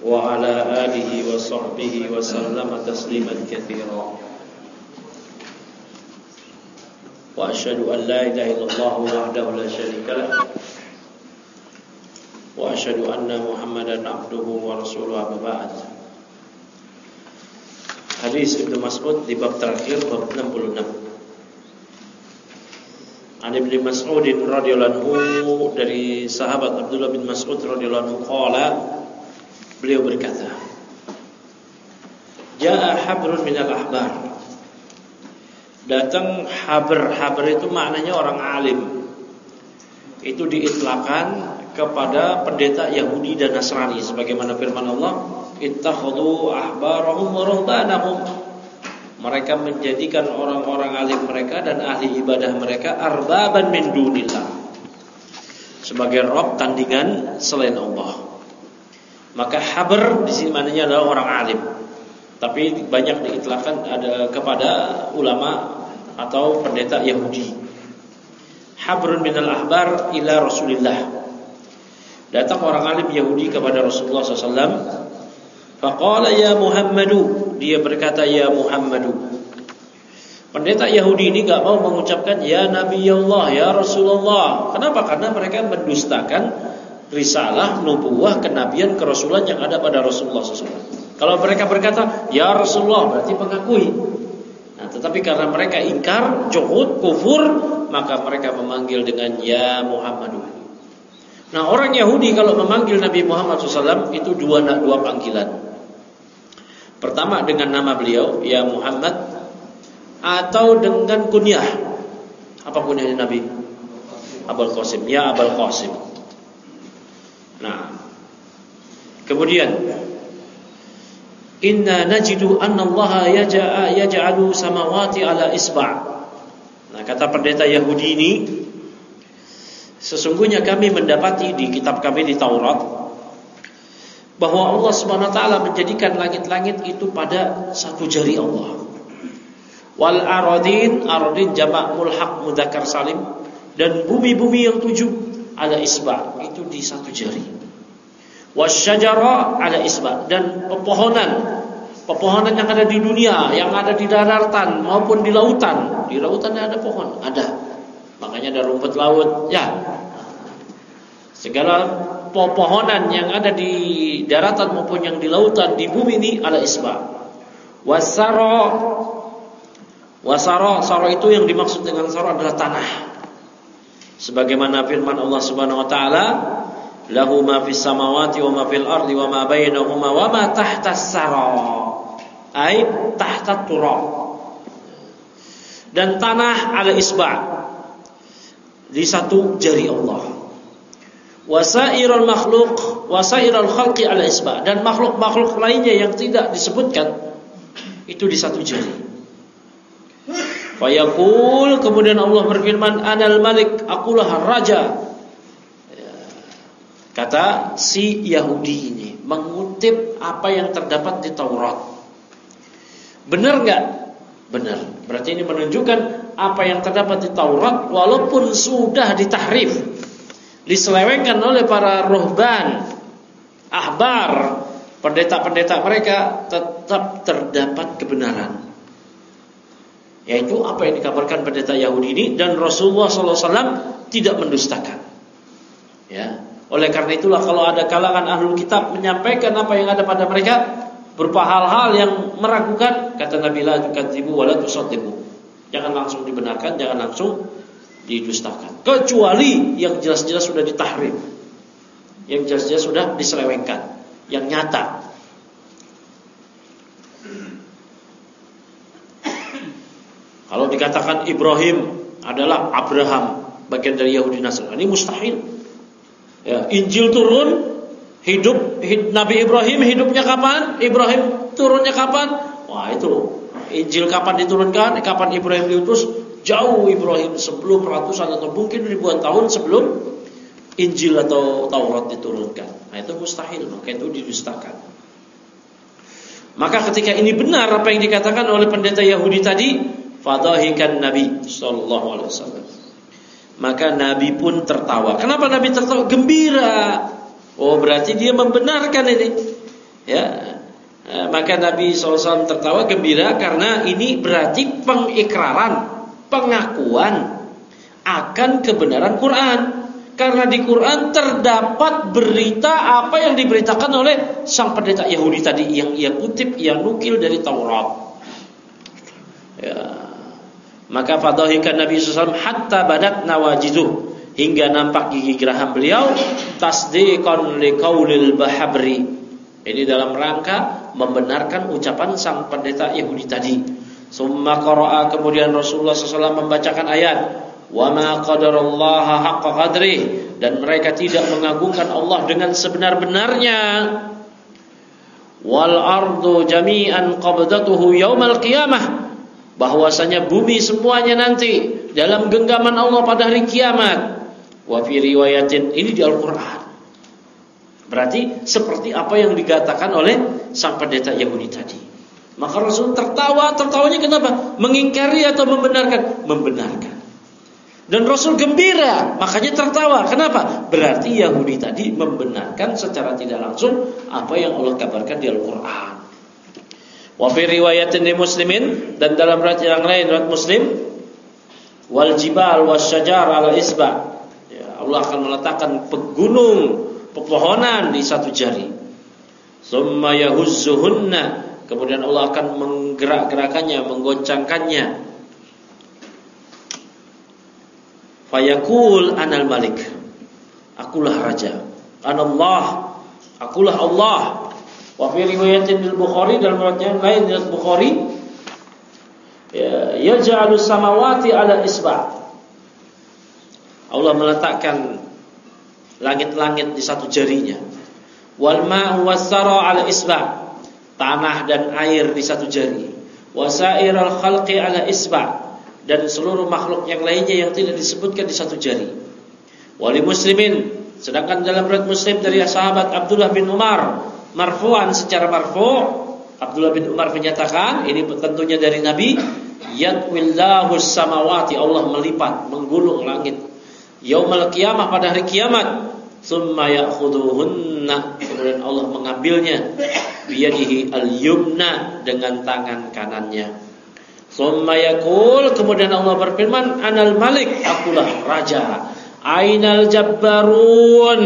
وعلى آله وصحبه وسلم تسليما كثيرا وأشهد أن لا إله إلا الله وحده لا شريك له وأشهد أن محمدا عبده ورسوله أما بعد. Hadis Ibnu Mas'ud di bab terakhir, bab 66. An Ibnu Mas'ud radhiyallahu anhu, dari sahabat Abdullah bin Mas'ud radhiyallahu anhu, qala, beliau berkata, Ja'a habrun minal ahbar. Datang habr. Habr itu maknanya orang alim. Itu diitlakan kepada pendeta Yahudi dan Nasrani, sebagaimana firman Allah, ittakhadhu ahbarahum wa ruhbanahum. Mereka menjadikan orang-orang alim mereka dan ahli ibadah mereka arbaban min dunillah, sebagai rob tandingan selain Allah. Maka habr di sini maknanya adalah orang alim, tapi banyak diitlakkan ada kepada ulama atau pendeta Yahudi. Habrun minal ahbar ila Rasulillah. Datang orang alim Yahudi kepada Rasulullah SAW. Faqala ya Muhammadu. Dia berkata ya Muhammadu. Pendeta Yahudi ini gak mau mengucapkan ya Nabi Allah, ya Rasulullah. Kenapa? Karena mereka mendustakan risalah, nubuwah, kenabian, kerasulan yang ada pada Rasulullah SAW. Kalau mereka berkata ya Rasulullah, berarti mengakui. Nah, tetapi karena mereka ingkar, juhud, kufur, maka mereka memanggil dengan ya Muhammadu. Nah, orang Yahudi kalau memanggil Nabi Muhammad SAW itu dua panggilan. Pertama dengan nama beliau, ya Muhammad, atau dengan kunyah. Apa kunyahnya Nabi? Abul Qasim, ya Abul Qasim. Nah, kemudian inna najidu anna Allah yaj'alu samawati ala isba'. Nah, kata pendeta Yahudi ini, sesungguhnya kami mendapati di kitab kami di Taurat bahwa Allah Subhanahu wa taala menjadikan langit-langit itu pada satu jari Allah. Wal aradin jamak mulhaq mudzakkar salim, dan bumi-bumi yang 7 ala isba, itu di satu jari. Wasyajara ala isba, dan pepohonan yang ada di dunia, yang ada di daratan maupun di lautan. Di lautan ada pohon, ada. Makanya ada rumput laut, ya. Segala pepohonan yang ada di daratan maupun yang di lautan, di bumi ini ala isba. Wasara itu yang dimaksud dengan sara adalah tanah. Sebagaimana firman Allah Subhanahu wa taala, lahu ma fis samawati wa ma fil ardi wa ma bainahuma wa ma tahtas sara. Ai tahta turab. Dan tanah ala isba, di satu jari Allah. Wasairul khalqi ala isba, dan makhluk-makhluk lainnya yang tidak disebutkan itu di satu jari. Fayaqul, kemudian Allah berfirman, anal malik, akulah raja. Kata si Yahudi ini mengutip apa yang terdapat di Taurat. Benar enggak? Benar. Berarti ini menunjukkan apa yang terdapat di Taurat walaupun sudah ditahrif, diselewengkan oleh para ruhban, ahbar, pendeta-pendeta mereka, tetap terdapat kebenaran. Yaitu apa yang dikabarkan pendeta Yahudi ini, dan Rasulullah SAW tidak mendustakan. Ya. Oleh karena itulah kalau ada kalangan ahlul kitab menyampaikan apa yang ada pada mereka berupa hal-hal yang meragukan, kata Nabi, la tukadzibu wa la tusaddiqu. Jangan langsung dibenarkan, jangan langsung didustakan, kecuali yang jelas-jelas sudah ditahrif, yang jelas-jelas sudah diselewengkan, yang nyata. Kalau dikatakan Ibrahim adalah Abraham, bagian dari Yahudi Nasrani, ini mustahil. Ya, Injil turun, hidup Nabi Ibrahim hidupnya kapan? Ibrahim turunnya kapan? Wah, itu Injil kapan diturunkan? Kapan Ibrahim diutus? Jauh Ibrahim, sebelum ratusan atau mungkin ribuan tahun sebelum Injil atau Taurat diturunkan. Nah, itu mustahil, maka itu didustakan. Maka ketika ini benar apa yang dikatakan oleh pendeta Yahudi tadi, fadahikan Nabi sallallahu alaihi wasallam, maka Nabi pun tertawa. Kenapa Nabi tertawa? Gembira. Oh, berarti dia membenarkan ini. Ya. Maka Nabi SAW tertawa gembira karena ini berarti pengikraran, pengakuan akan kebenaran Quran. Karena di Quran terdapat berita apa yang diberitakan oleh sang pendeta Yahudi tadi, yang ia kutip, ia nukil dari Taurat. Ya. Maka fadhahikan Nabi SAW hatta badat nawajiduh, hingga nampak gigi geraham beliau, tasdiqan liqaulil bahabri. Ini dalam rangka membenarkan ucapan sang pendeta Yahudi tadi. Summa qara'a, kemudian Rasulullah SAW membacakan ayat, wa ma qadarallaha haqqa qadrih, dan mereka tidak mengagungkan Allah dengan sebenar-benarnya. Wal ardu jami'an qabdatuhu yaumal qiyamah, bahwasanya bumi semuanya nanti dalam genggaman Allah pada hari kiamat. Wa fi riwayatin, ini di Al-Qur'an. Berarti seperti apa yang dikatakan oleh sang pendeta Yahudi tadi. Maka Rasul tertawa. Tertawanya kenapa? Mengingkari atau membenarkan? Membenarkan. Dan Rasul gembira, makanya tertawa. Kenapa? Berarti Yahudi tadi membenarkan secara tidak langsung apa yang Allah kabarkan di Al-Quran. Wa fi riwayatin li Muslimin, dan dalam riwayat yang lain, riwayat Muslim, wal jibal wasyajar ala isba', ya, Allah akan meletakkan pegunung, pepohonan di satu jari. Summa yahuzzuhunna, kemudian Allah akan menggerak-gerakannya, menggoncangkannya. Fayaqul anal malik, akulah raja. Anallah, akulah Allah. Wa fi riwayatin al-Bukhari, dalam riwayat yang lain dari Bukhari, yaj'alus samawati ala isba', Allah meletakkan langit-langit di satu jarinya. Wal ma'u was-sara 'ala isba', tanah dan air di satu jari. Wasairal khalqi 'ala isba', dan seluruh makhluk yang lainnya yang tidak disebutkan di satu jari. Wali muslimin, sedangkan dalam riwayat Muslim dari sahabat Abdullah bin Umar, marfu'an, secara marfu', Abdullah bin Umar menyatakan, ini tentunya dari Nabi, yatwillahu samawati, Allah melipat, menggulung langit, yaumal qiyamah, pada hari kiamat. Summa ya'khuduhunna, kemudian Allah mengambilnya, biyadihi al-yumna, dengan tangan kanannya. Summa yaqul, kemudian Allah berfirman, anal malik, akulah raja. Ainal jabbarun,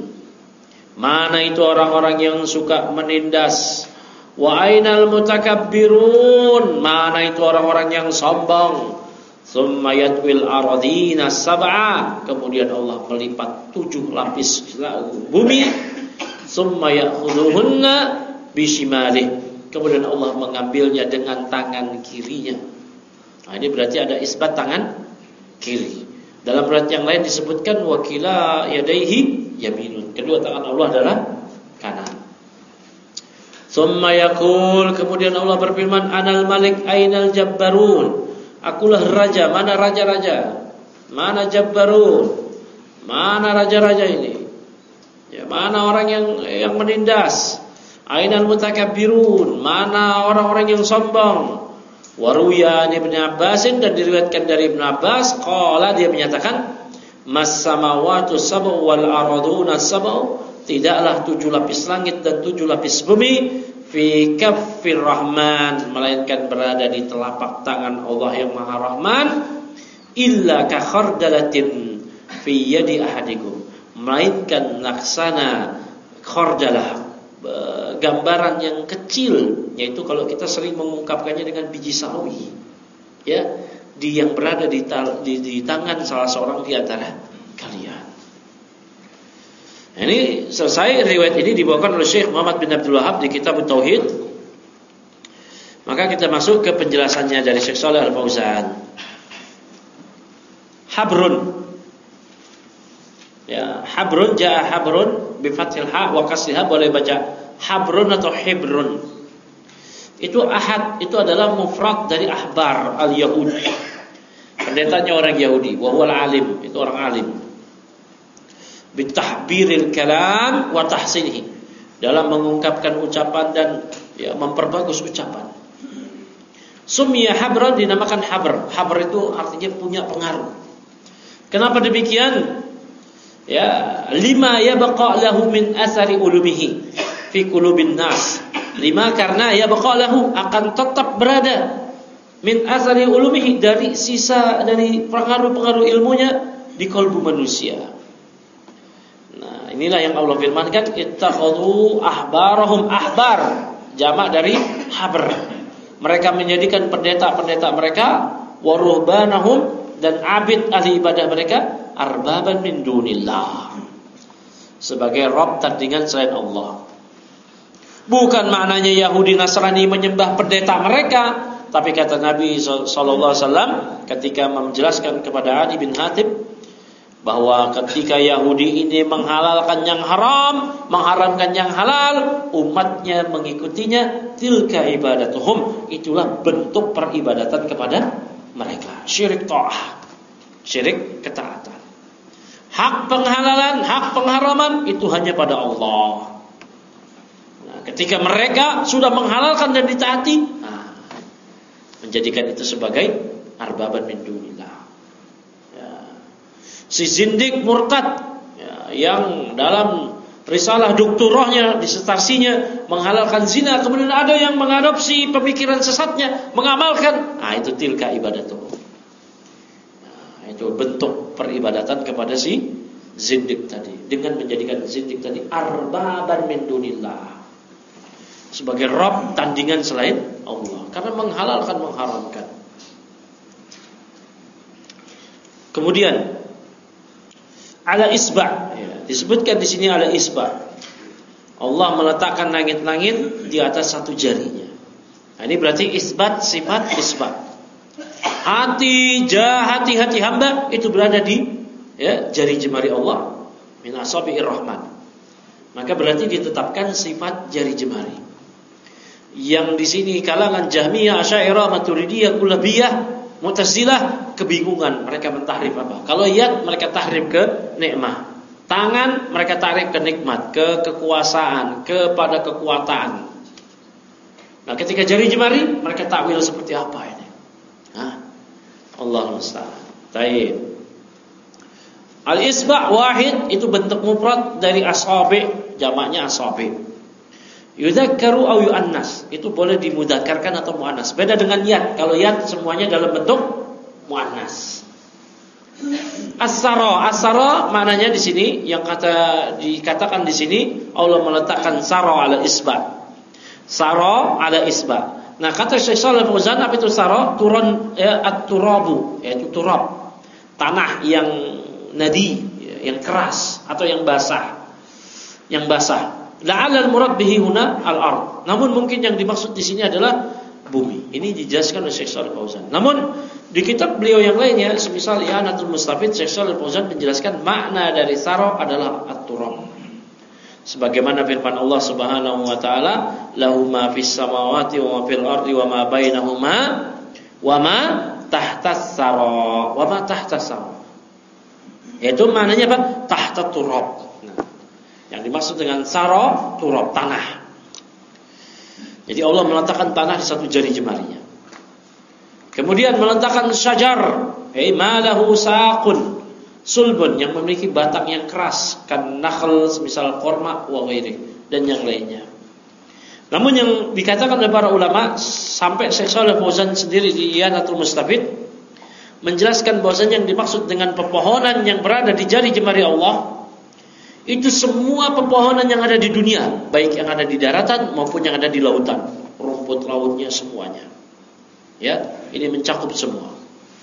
mana itu orang-orang yang suka menindas. Wa ainal mutakabbirun, mana itu orang-orang yang sombong. Summa yatwil aradina sab'a, kemudian Allah melipat 7 lapis bumi. Summa ya'khudhuhunna bishimalih, kemudian Allah mengambilnya dengan tangan kirinya. Nah, ini berarti ada isbat tangan kiri. Dalam riwayat yang lain disebutkan wakila yadaihi yaminun, kedua tangan Allah adalah kanan. Summa yaqul, kemudian Allah berfirman, anal malik ainal jabbarun, akulah raja. Mana raja-raja? Mana jabbarun? Mana raja-raja ini? Ya, mana orang yang menindas? Ainal mutakabbirun, mana orang-orang yang sombong? Waruya Ibnu Abbas, dan diriwayatkan dari Ibnu Abbas, qala, dia menyatakan, mas samawatu sab'u wal araduna sab'u, tidaklah 7 lapis langit dan 7 lapis bumi, fi kaffir rahman, melainkan berada di telapak tangan Allah yang Maha Rahman, illa ka khardalatin fi yadi ahadikum, melainkan laksana khardalah, gambaran yang kecil, yaitu kalau kita sering mengungkapkannya dengan biji sawi, ya, yang berada di tangan salah seorang di antara kalian. Ini selesai riwayat ini dibawakan oleh Syekh Muhammad bin Abdul Wahhab di kitab Tauhid. Maka kita masuk ke penjelasannya dari Syekh Shalih Al-Fauzan. Habrun, ya, habrun, jaa habrun bi fathil ha wa kasriha, boleh baca habrun atau hibrun. Itu ahad, itu adalah mufrad dari ahbar al-Yahud, pendetanya orang Yahudi. Wa huwal alim, itu orang alim. Bitahbiril kalam wa tahsinihi, dalam mengungkapkan ucapan dan ya, memperbagus ucapan. Sumya habran, dinamakan habr. Habr itu artinya punya pengaruh. Kenapa demikian? Ya, lima yabqa lahu min athari ulumihi, fi qulubin nas. 5 karena ya baqalahu akan tetap berada min athari ulumihi dari sisa dari pengaruh-pengaruh ilmunya di kalbu manusia. Nah, inilah yang Allah firmankan ittakhadhu ahbarahum, ahbar jamak dari habr. Mereka menjadikan pendeta-pendeta mereka wa ruhbanahum dan abid ahli ibadah mereka arbaban min dunillah, sebagai rob tandingan selain Allah. Bukan maknanya Yahudi Nasrani menyembah pendeta mereka, tapi kata Nabi SAW ketika menjelaskan kepada Adi bin Hatim bahwa ketika Yahudi ini menghalalkan yang haram, mengharamkan yang halal, umatnya mengikutinya, tilka ibadatuhum, itulah bentuk peribadatan kepada mereka. Syirik ta'ah, syirik ketaatan. Hak penghalalan, hak pengharaman itu hanya pada Allah. Nah, ketika mereka sudah menghalalkan dan ditaati, menjadikan itu sebagai arbaban min dunillah. Si zindik murtad yang dalam risalah doktorahnya, disertasinya menghalalkan zina, kemudian ada yang mengadopsi pemikiran sesatnya, mengamalkan, itu tilka ibadatuh. Itu bentuk peribadatan kepada si zindik tadi, dengan menjadikan zindik tadi arbaban min dunillah, sebagai Rabb tandingan selain Allah, karena menghalalkan, mengharamkan. Kemudian ala isba', disebutkan di sini ala isba'. Allah meletakkan langit-langit di atas satu jarinya. Nah, ini berarti isbat sifat isba'. Hati hamba itu berada di jari jemari Allah, min asabi'ir rahman. Maka berarti ditetapkan sifat jari jemari. Yang di sini kalangan Jahmiyah, Asy'ariyah, Maturidiyah, Kullabiyah, Mu'tazilah kebingungan mereka mentahrif apa. Kalau yad mereka tahrif ke nikmah, tangan mereka tahrif ke nikmat, ke kekuasaan, kepada kekuatan. Nah, ketika jari jemari mereka takwil seperti apa ini? Allah musta'an. Baik. Al-isba' wahid itu bentuk mufrad dari asabi', jamaknya asabi'. Yudzakkaru aw yu'annas, itu boleh dimudzakarkan atau muannas. Beda dengan yad. Kalau yad semuanya dalam bentuk muannas. As-sara maknanya di sini yang dikatakan di sini Allah meletakkan sara ala isba. Sara ala isba. Nah, kata Syekh Shalih Fauzan, apa itu sara? Turun at-turabu, yaitu turab. Tanah yang nadi, yang keras atau yang basah. Yang basah. La'al al-murad bihi huna al-ard. Namun mungkin yang dimaksud di sini adalah bumi. Ini dijelaskan oleh Syekh Shalih Fauzan. Namun di kitab beliau yang lainnya, semisal I'anatul Mustafid, Syekh Shalih Fauzan menjelaskan makna dari sara adalah at-turab. Sebagaimana firman Allah Subhanahu wa taala, "Lahu ma fis samawati wa ma fil ardi wa ma bainahuma wa ma tahtas sara." Wa ma tahtas sara. Itu maknanya apa? Tahta turab. Yang dimaksud dengan sara, turab, tanah. Jadi Allah meletakkan tanah di satu jari jemarinya. Kemudian meletakkan syajar, ma lahu saqun, sulbun, yang memiliki batang yang keras, kan nakhl, semisal korma wa ghairi, dan yang lainnya. Namun yang dikatakan oleh para ulama, sampai Syekh Shalih Fauzan sendiri di I'anatul Mustafid menjelaskan bahwasanya yang dimaksud dengan pepohonan yang berada di jari jemari Allah itu semua pepohonan yang ada di dunia, baik yang ada di daratan maupun yang ada di lautan, rumput lautnya semuanya. Ya, ini mencakup semua.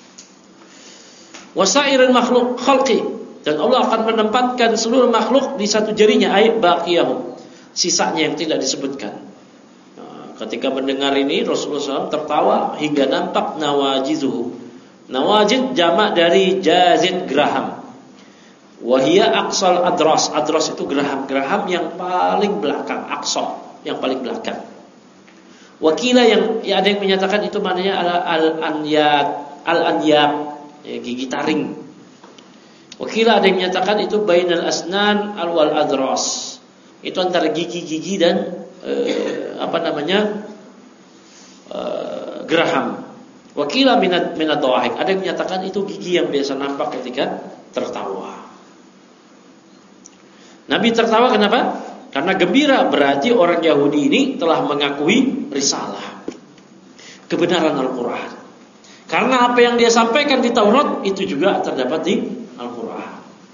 Wasairul makhluk khalqi, dan Allah akan menempatkan seluruh makhluk di satu jarinya, ayat baqiyahum, sisanya yang tidak disebutkan. Nah, ketika mendengar ini Rasulullah SAW tertawa hingga nampak nawajizuhu. Nawajid jamak dari jazid, geraham. Wahia aqsal adras. Adras itu geraham yang paling belakang, aqsa yang paling belakang. Wakila yang ada yang menyatakan itu maknanya al-anyab, gigi taring. Wakila ada yang menyatakan itu bainal asnan wal adras. Itu antara gigi-gigi dan geraham. Wakila minad dhahik. Ada yang menyatakan itu gigi yang biasa nampak ketika tertawa. Nabi tertawa kenapa? Karena gembira berarti orang Yahudi ini telah mengakui risalah, kebenaran Al-Quran. Karena apa yang dia sampaikan di Taurat itu juga terdapat di Al-Quran.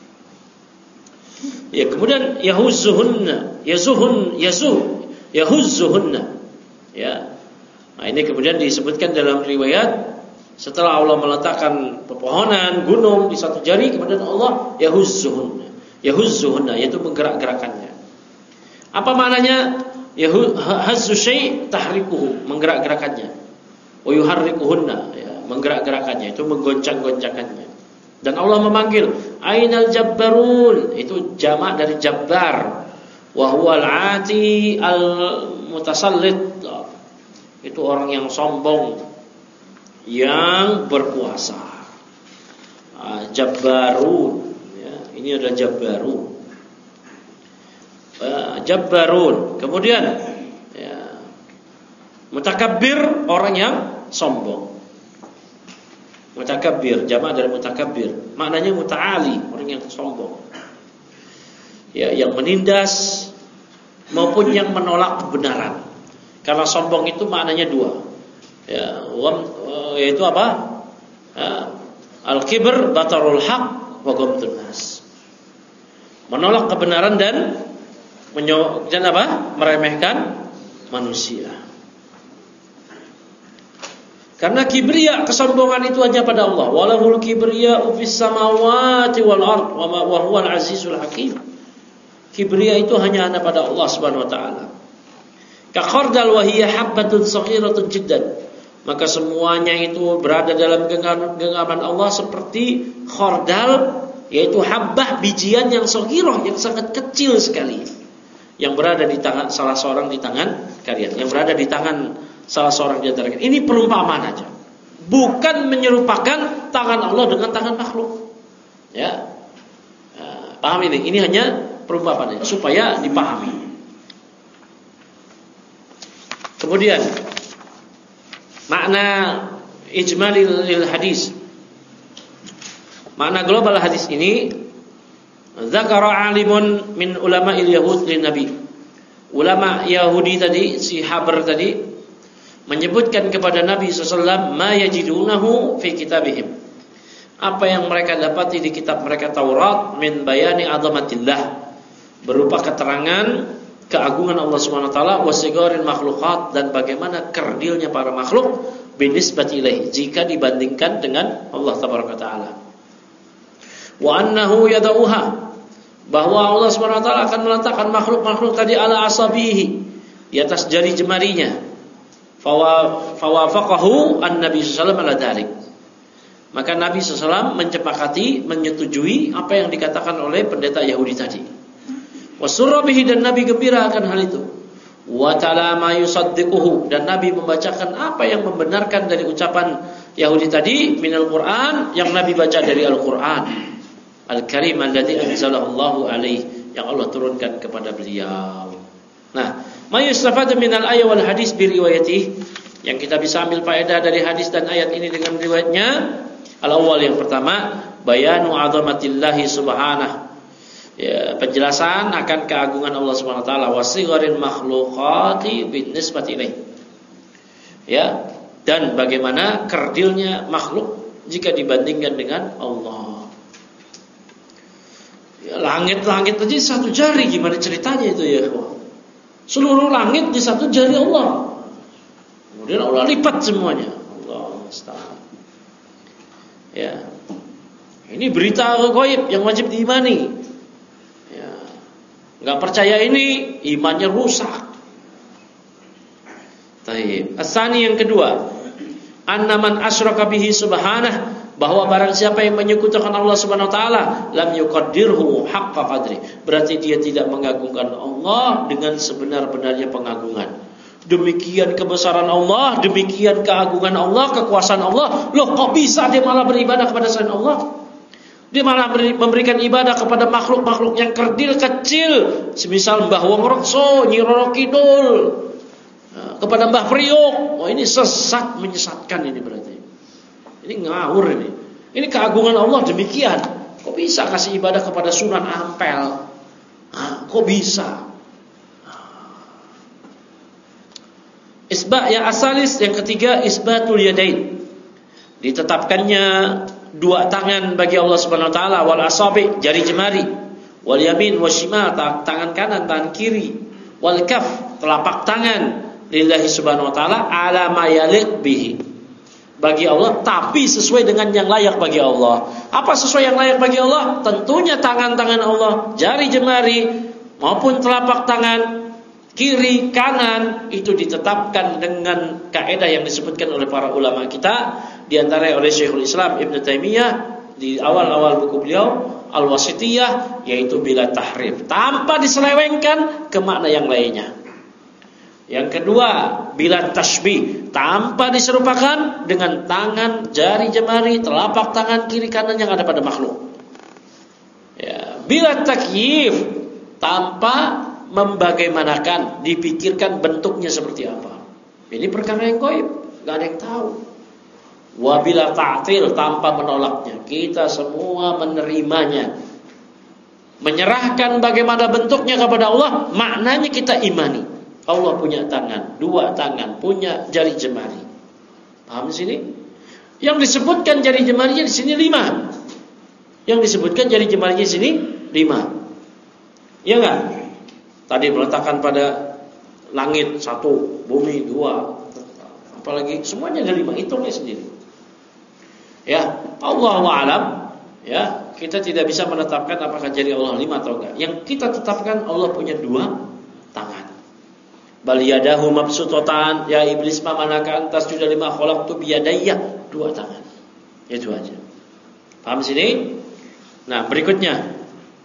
Ya, kemudian yahuzzuhunna, yahuzzuhunna. Ya. Nah, ini kemudian disebutkan dalam riwayat setelah Allah meletakkan pepohonan, gunung di satu jari, kemudian Allah yahuzzuhunna, yaitu menggerak-gerakannya. Apa maknanya? Hazzu syai' tahrikuhu, menggerak-gerakannya. Wa yuharrikuhunna, ya, menggerak-gerakannya, itu menggoncang-goncakannya. Dan Allah memanggil ainal jabbarun, itu jamak dari jabbar, wa huwal ati al mutasallit, itu orang yang sombong, yang berkuasa. Jabbarun, ya, ini adalah jabbarun. Jabbarun. Kemudian ya, mutakabbir, orang yang sombong. Mutakabbir, jamak dari mutakabbir, maknanya muta'ali, orang yang sombong. Ya, yang menindas maupun yang menolak kebenaran. Karena sombong itu maknanya dua. Ya, yaitu apa? Al-kibr batarul haq wa ghamtun nas. Menolak kebenaran dan meremehkan manusia. Karena kibriya, kesombongan itu hanya pada Allah. Walahul kibriya'u fis samawati wal ard wa huwal azizul hakim. Kibriya itu hanya ada pada Allah Subhanahu wa taala. Ka khardal wa hiya habbatun saghiratun jiddan. Maka semuanya itu berada dalam genggaman Allah seperti khardal, yaitu habbah, bijian yang saghirah, yang sangat kecil sekali, yang berada di tangan salah seorang di tangan kalian, yang berada di tangan salah seorang di antara kalian. Ini perumpamaan aja, bukan menyerupakan tangan Allah dengan tangan makhluk. Ya, paham ini? Ini hanya perumpamaan aja, supaya dipahami. Kemudian makna ijmalil hadis, makna global hadis ini, zakara alimun min ulama'il yahud lin nabi. Ulama Yahudi tadi, si Habr tadi, menyebutkan kepada Nabi SAW ma yajidunahu fi kitabihim, apa yang mereka dapati di kitab mereka Taurat, min bayani azamatillah, berupa keterangan keagungan Allah Subhanahu wa taala, wasigarin makhluqat, dan bagaimana kerdilnya para makhluk binisbati ilaih, jika dibandingkan dengan Allah tabaraka taala. Wa annahu yadauha, bahwa Allah Subhanahu wa taala akan meletakkan makhluk-makhluk tadi ala asabihi, di atas jari jemarinya. Fawafaqahu an-nabi sallallahu alaihi wasallam ala dzalik. Maka Nabi SAW menyetujui apa yang dikatakan oleh pendeta Yahudi tadi. Wasurra bihi, dan Nabi gembira akan hal itu. Wa ta'ala ma yusaddiquhu, dan Nabi membacakan apa yang membenarkan dari ucapan Yahudi tadi minal Quran, yang Nabi baca dari Al-Quran Al-Karim alladzi anzalahu Allahu alaihi, yang Allah turunkan kepada beliau. Nah, ma yustafadu minal ayat wal hadis bi riwayatih, yang kita bisa ambil faedah dari hadis dan ayat ini dengan riwayatnya. Al-awwal, yang pertama, bayanu azamatillahi subhanahu, ya, penjelasan akan keagungan Allah Subhanahu wa taala, wasigharil makhluqati binisbati ilaih, ya, dan bagaimana kerdilnya makhluk jika dibandingkan dengan Allah. Ya, langit-langit aja satu jari, gimana ceritanya itu ya? Seluruh langit di satu jari Allah. Kemudian Allah lipat semuanya. Allah musta'an. Ya. Ini berita ghaib yang wajib diimani. Ya. Enggak percaya ini, imannya rusak. Taib. Asani, yang kedua, annaman asyraka bihi subhanahu, bahwa barang siapa yang menyekutukan Allah Subhanahu wa taala, lam yuqaddirhu haqqa qadri, berarti dia tidak mengagungkan Allah dengan sebenar-benarnya pengagungan. Demikian kebesaran Allah, demikian keagungan Allah, kekuasaan Allah. Loh, kok bisa dia malah beribadah kepada selain Allah? Dia malah memberikan ibadah kepada makhluk-makhluk yang kerdil kecil, semisal Mbah Wong Rekso, Nyi Roro Kidul, kepada Mbah Priok. Oh, ini sesat, menyesatkan ini berarti. Ini ngawur ini. Ini keagungan Allah demikian. Kok bisa kasih ibadah kepada Sunan Ampel? Kok bisa? yang asalis, yang ketiga isbatul yadain. Ditetapkannya dua tangan bagi Allah Subhanahu wa taala, wal asabi, jari jemari, wal yamin wasyimal, tangan kanan, tangan kiri, wal kaf, telapak tangan, lillahi Subhanahu wa taala ala ma yaliq bihi, bagi Allah tapi sesuai dengan yang layak bagi Allah. Apa sesuai yang layak bagi Allah? Tentunya tangan-tangan Allah, jari jemari maupun telapak tangan kiri, kanan, itu ditetapkan dengan kaidah yang disebutkan oleh para ulama kita, di antara oleh Syekhul Islam Ibn Taimiyah di awal-awal buku beliau Al-Wasithiyah, yaitu bila tahrif, tanpa diselewengkan ke makna yang lainnya. Yang kedua, bila tasbih, tanpa diserupakan dengan tangan, jari jemari, telapak tangan kiri kanan yang ada pada makhluk. Ya, bila takyif, tanpa membagaimanakan, dipikirkan bentuknya seperti apa. Ini perkara yang gaib, gak ada yang tahu. Wabila ta'til, tanpa menolaknya, kita semua menerimanya, menyerahkan bagaimana bentuknya kepada Allah. Maknanya kita imani Allah punya tangan, dua tangan, punya jari jemari. Paham di sini? Yang disebutkan jari jemarinya di sini 5. Yang disebutkan jari jemarinya di sini 5. Ya enggak? Tadi meletakkan pada langit 1, bumi 2, apalagi semuanya ada 5, hitungnya sendiri. Ya, Allahu a'lam. Ya, kita tidak bisa menetapkan apakah jari Allah 5 atau enggak. Yang kita tetapkan Allah punya 2 tangan. Bal yadahu mabsutatan, ya iblis ma manaka antas sudah 5 khalaqtu biyadayya, 2 tangan. Itu aja. Paham sini? Nah, berikutnya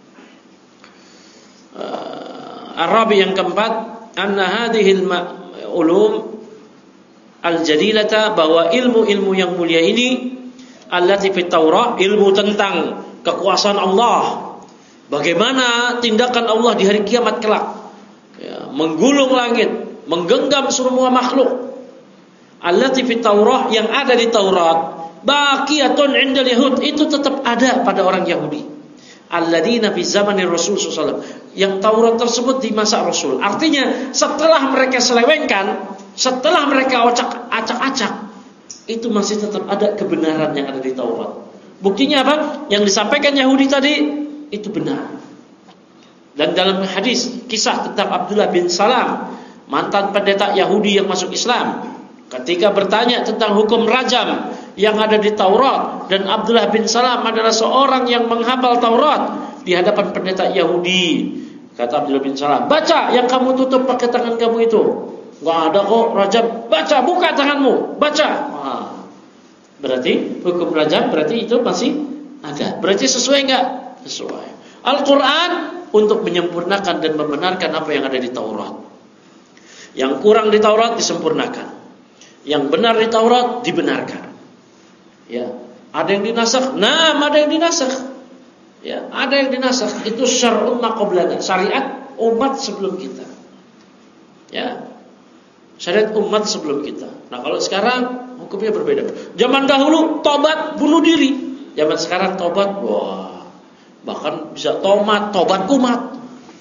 Arabi yang keempat, anna hadhil ulum al-jadilata, bahwa ilmu-ilmu yang mulia ini, allati fit Taurah, ilmu tentang kekuasaan Allah, bagaimana tindakan Allah di hari kiamat kelak, ya, menggulung langit, menggenggam semua makhluk. Allati fit Taurah, yang ada di Taurat, baqiyatun 'indal yahud, itu tetap ada pada orang Yahudi. Alladzina fi zamanir Rasul sallallahu alaihi wasallam, yang Taurat tersebut di masa Rasul. Artinya setelah mereka selewengkan, setelah mereka acak-acak, itu masih tetap ada kebenaran yang ada di Taurat. Buktinya apa? Yang disampaikan Yahudi tadi itu benar. Dan dalam hadis kisah tentang Abdullah bin Salam, mantan pendeta Yahudi yang masuk Islam, ketika bertanya tentang hukum rajam yang ada di Taurat, dan Abdullah bin Salam adalah seorang yang menghafal Taurat di hadapan pendeta Yahudi, kata Abdullah bin Salam, baca yang kamu tutup pakai tangan kamu itu, nggak ada kok rajam, baca, buka tanganmu, baca. Wah, berarti hukum rajam berarti itu masih ada. Berarti sesuai nggak? Sesuai. Al-Quran untuk menyempurnakan dan membenarkan apa yang ada di Taurat. Yang kurang di Taurat disempurnakan, yang benar di Taurat dibenarkan. Ya, ada yang dinasakh, ada yang dinasakh. Ya, ada yang dinasakh. Itu syar'un maqablana, syariat umat sebelum kita. Ya, syariat umat sebelum kita. Nah, kalau sekarang hukumnya berbeda. Zaman dahulu tobat bunuh diri. Zaman sekarang tobat, wah, bahkan bisa tobat kumat.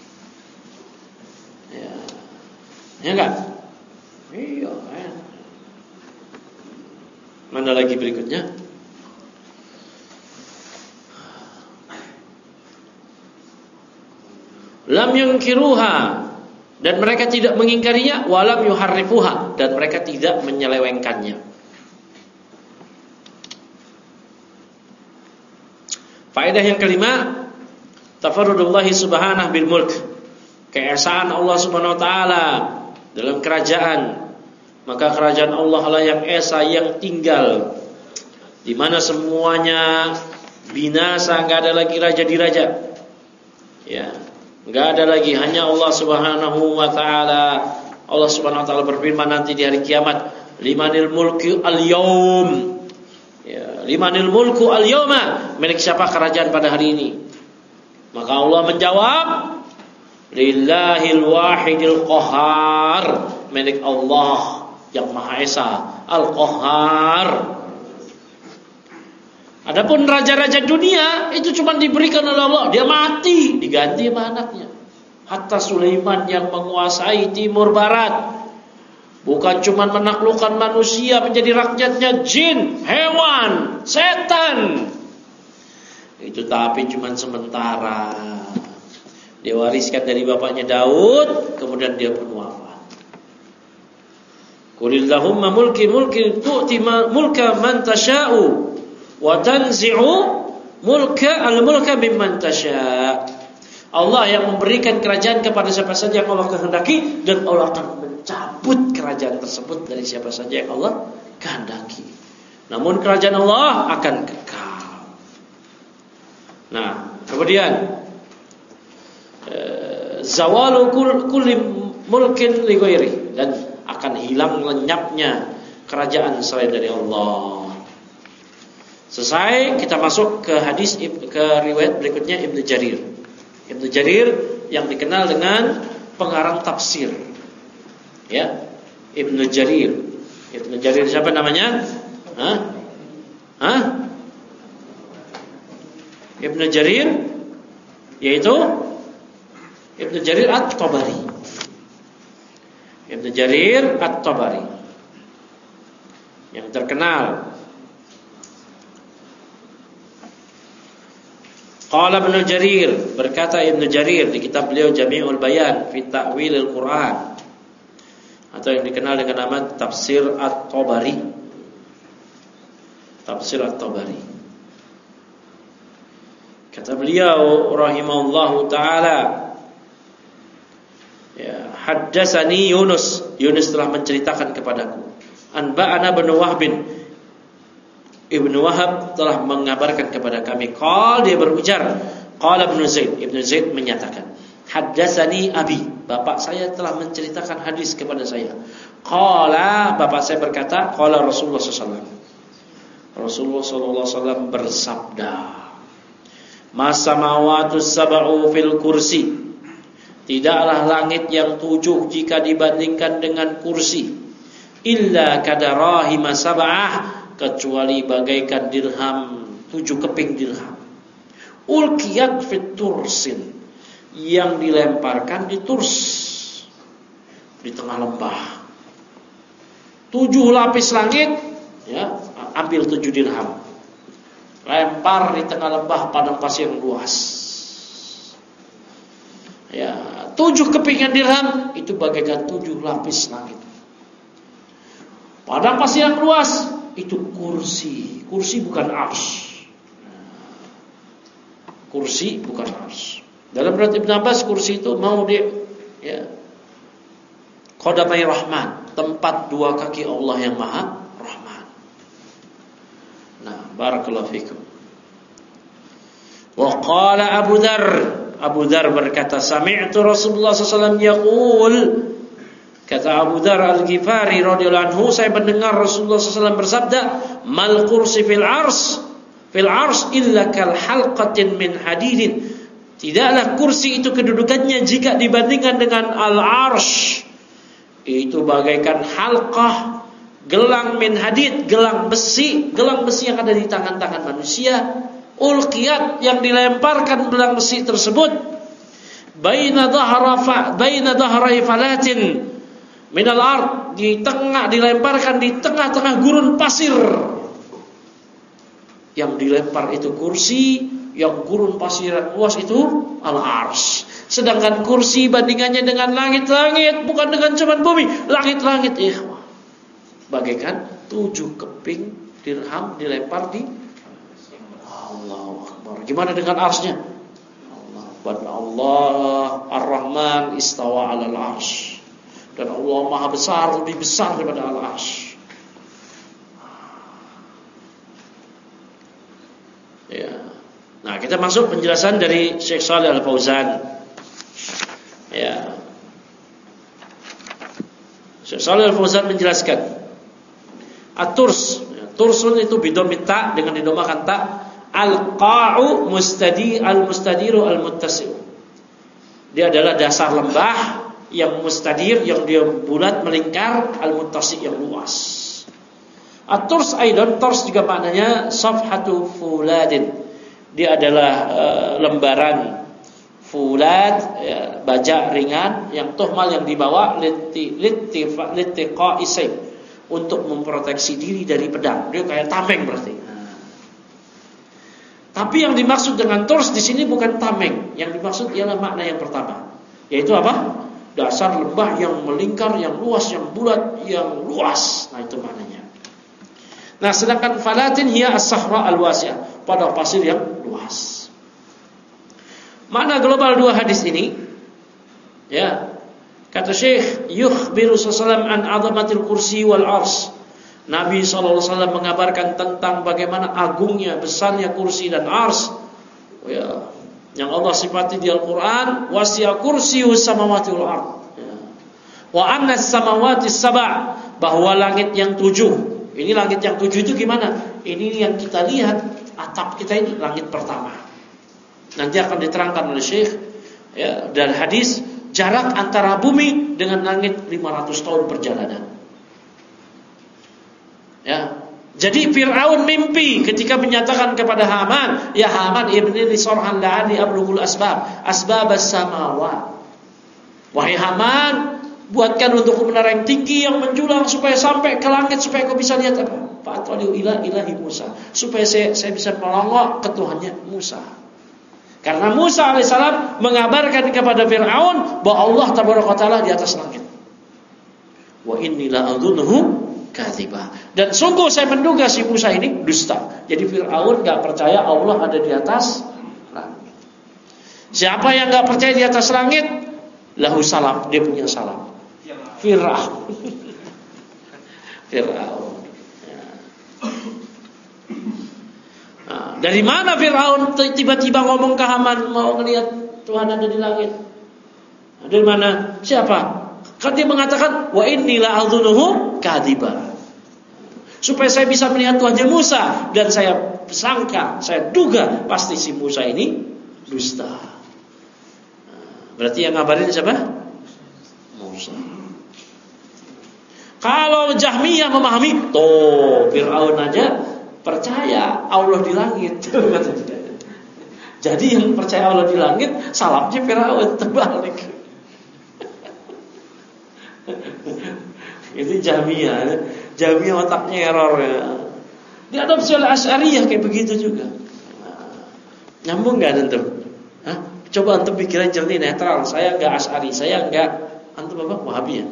Ya, ya enggak? Iya. Mana lagi berikutnya? Lam yungkiruha, dan mereka tidak mengingkarinya, walam yuharrifuha, dan mereka tidak menyelewengkannya. Faedah yang kelima, tafarrudullahi subhanahu bil mulk, keesaan Allah subhanahu wa ta'ala dalam kerajaan. Maka kerajaan Allah lah yang esa, yang tinggal, di mana semuanya binasa, enggak ada lagi raja diraja. Ya, enggak ada lagi, hanya Allah subhanahu wa ta'ala. Allah subhanahu wa ta'ala berfirman nanti di hari kiamat, limanil mulku al-yawm. Ya, limanil mulku al-yawma, milik siapa kerajaan pada hari ini? Maka Allah menjawab, lillahil wahidil qahar, milik Allah yang Maha Esa, Al-Qahhar. Adapun raja-raja dunia itu cuma diberikan oleh Allah, dia mati, diganti sama anaknya. Hatta Sulaiman yang menguasai timur barat, Bukan cuma menaklukkan manusia menjadi rakyatnya jin, hewan, setan. Itu tapi cuma sementara. Dia wariskan dari bapaknya Daud, kemudian dia pun wafat. Qulillahumma mulki tu'ti mulka man tasha'u wa tanzi'u mulka mimman tasha'. Allah yang memberikan kerajaan kepada siapa saja yang Allah kehendaki, dan Allah akan mencabut kerajaan tersebut dari siapa saja yang Allah kehendaki. Namun kerajaan Allah akan kekal. Nah, kemudian zawalu kulli mulkin li ghairi, dan akan hilang lenyapnya kerajaan selain dari Allah. Selesai, kita masuk ke hadis, ke riwayat berikutnya Ibnu Jarir. Ibnu Jarir yang dikenal dengan pengarang tafsir. Ya, Ibnu Jarir. Ibnu Jarir siapa namanya? Ibnu Jarir yaitu Ibnu Jarir At-Tabari. Ibnu Jarir At-Tabari yang terkenal. Qala Ibnu Jarir, berkata Ibnu Jarir di kitab beliau Jami'ul Bayan fi Ta'wilil Quran, atau yang dikenal dengan nama Tafsir At-Tabari. Tafsir At-Tabari. Kata beliau rahimahullahu taala, ya, haddatsani Yunus telah menceritakan kepadaku, anba'ana Ibnu Wahb, Ibnu Wahab telah mengabarkan kepada kami. Dia berujar, qala Ibnu Zaid menyatakan, haddatsani abi, bapak saya telah menceritakan hadis kepada saya. Qala, bapak saya berkata, qala Rasulullah sallallahu alaihi wasallam, Rasulullah sallallahu alaihi wasallam bersabda, Masamawatus sab'u fil kursi, tidaklah langit yang 7 jika dibandingkan dengan kursi, illa kadarahima sab'ah, kecuali bagaikan dirham 7 keping dirham, ulqiyat fit tursin, yang dilemparkan di Turs, di tengah lembah. 7 lapis langit, ya, ambil 7 dirham, lempar di tengah lembah padang pasir yang luas. Ya, 7 kepingan dirham itu bagaikan 7 lapis langit. Padang pasir yang luas itu kursi. Kursi bukan arsy. Kursi bukan arsy. Dalam riwayat Ibnu Abbas, kursi itu mau dia, ya, qadamai rahman, tempat 2 kaki Allah yang maha rahman. Nah, barakallahu fikum. Wa qala Abu Dzar berkata, sami'tu Rasulullah sallallahu alaihi wasallam yaqul, kata Abu Dzar Al-Ghifari radhiyallahu anhu, saya mendengar Rasulullah sallallahu alaihi wasallam bersabda, mal kursi fil ars illa kal halqatin min hadidin, tidaklah kursi itu kedudukannya jika dibandingkan dengan al-arsh, itu bagaikan halqah, gelang min hadid, gelang besi yang ada di tangan-tangan manusia, ulqiyat, yang dilemparkan gelang besi tersebut, baina dhahrai falatin minal ard, dilemparkan di tengah-tengah gurun pasir. Yang dilempar itu kursi, yang gurun pasir luas itu al-arsh. Sedangkan kursi bandingannya dengan langit-langit, bukan dengan cuman bumi, langit-langit, ikhwah, bagaikan 7 keping dirham dilempar di Allahu Akbar. Gimana dengan arsy-nya? Allah Ar-Rahman istawa 'alal arsy. Dan Allah Maha besar, lebih besar daripada al-arsy. Ya. Nah, kita masuk penjelasan dari Syekh Shalih Al-Fauzan. Ya. Syekh Shalih Al-Fauzan menjelaskan, at-turs, tursun itu bidomit ta, dengan didomakan ta, al-qa'u al-mustadiru al-muttasi'u. Dia adalah dasar lembah yang mustadir, yang dia bulat melingkar, al-muttasi' yang luas. At-turs aidan, turs juga maknanya safhatu fuladin. Dia adalah lembaran fulat, ya, baja ringan, yang tuhmal yang dibawa litiqa isay, untuk memproteksi diri dari pedang. Dia kayak tameng berarti. Tapi yang dimaksud dengan turs di sini bukan tameng. Yang dimaksud ialah makna yang pertama, yaitu apa? Dasar lembah yang melingkar, yang luas, yang bulat, yang luas. Nah, itu maknanya. Nah, sedangkan falatin hiya as-sahra al-wasi'ah, padang pasir yang luas. Makna global dua hadis ini, ya, kata Syekh, yukhbiru sallallahu an 'azamatil kursi wal 'arsy. Nabi SAW mengabarkan tentang bagaimana agungnya, besarnya kursi dan ars, ya, yang Allah sifati di Al-Quran, wasi'a kursiyus samawati wal ard, ya. Wa anna samawati sab'a, bahwa langit yang 7. Ini langit yang 7 itu gimana? Ini yang kita lihat, atap kita ini langit pertama. Nanti akan diterangkan oleh Syekh, ya, dan hadis, jarak antara bumi dengan langit 500 tahun perjalanan. Ya, jadi Fir'aun mimpi ketika menyatakan kepada Haman, ya Haman, ibni li sarhan la'ani ablughul asbab as-samawat. Wahai Haman, buatkan untukku menara yang tinggi yang menjulang supaya sampai ke langit, supaya kau bisa lihat apa? Fa'atwaliu ila ilahi Musa, supaya saya bisa melongok ke Tuhannya Musa. Karena Musa alaihissalam mengabarkan kepada Fir'aun bahwa Allah tabaraka taala di atas langit. Wa inni la'adhunnuhu kadziba, dan sungguh saya menduga si Musa ini dusta. Jadi Fir'aun gak percaya Allah ada di atas langit. Siapa yang gak percaya di atas langit, lahu salam, dia punya salam. Fir'aun. Fir'aun. Ya. Nah, dari mana Fir'aun tiba-tiba ngomong ke Haman mau ngelihat Tuhan ada di langit? Nah, dari mana? Siapa? Kan dia mengatakan wa inni la'adhunuhu kadziba, supaya saya bisa melihat Tuhannya Musa, dan saya sangka, saya duga pasti si Musa ini dusta. Berarti yang ngabarin siapa? Musa. Kalau Jahmiyah memahami, toh Fir'aun aja percaya Allah di langit. Jadi yang percaya Allah di langit, salahnya Fir'aun terbalik. Itu Jahmiyah. Jahmiyah otaknya error, ya. Diadopsi oleh Asy'ariyah kayak begitu juga. Nyambung enggak antum? Hah? Coba antum pikiran jernih, netral. Saya enggak Asy'ari, saya enggak, antum apa? Wahabi ya?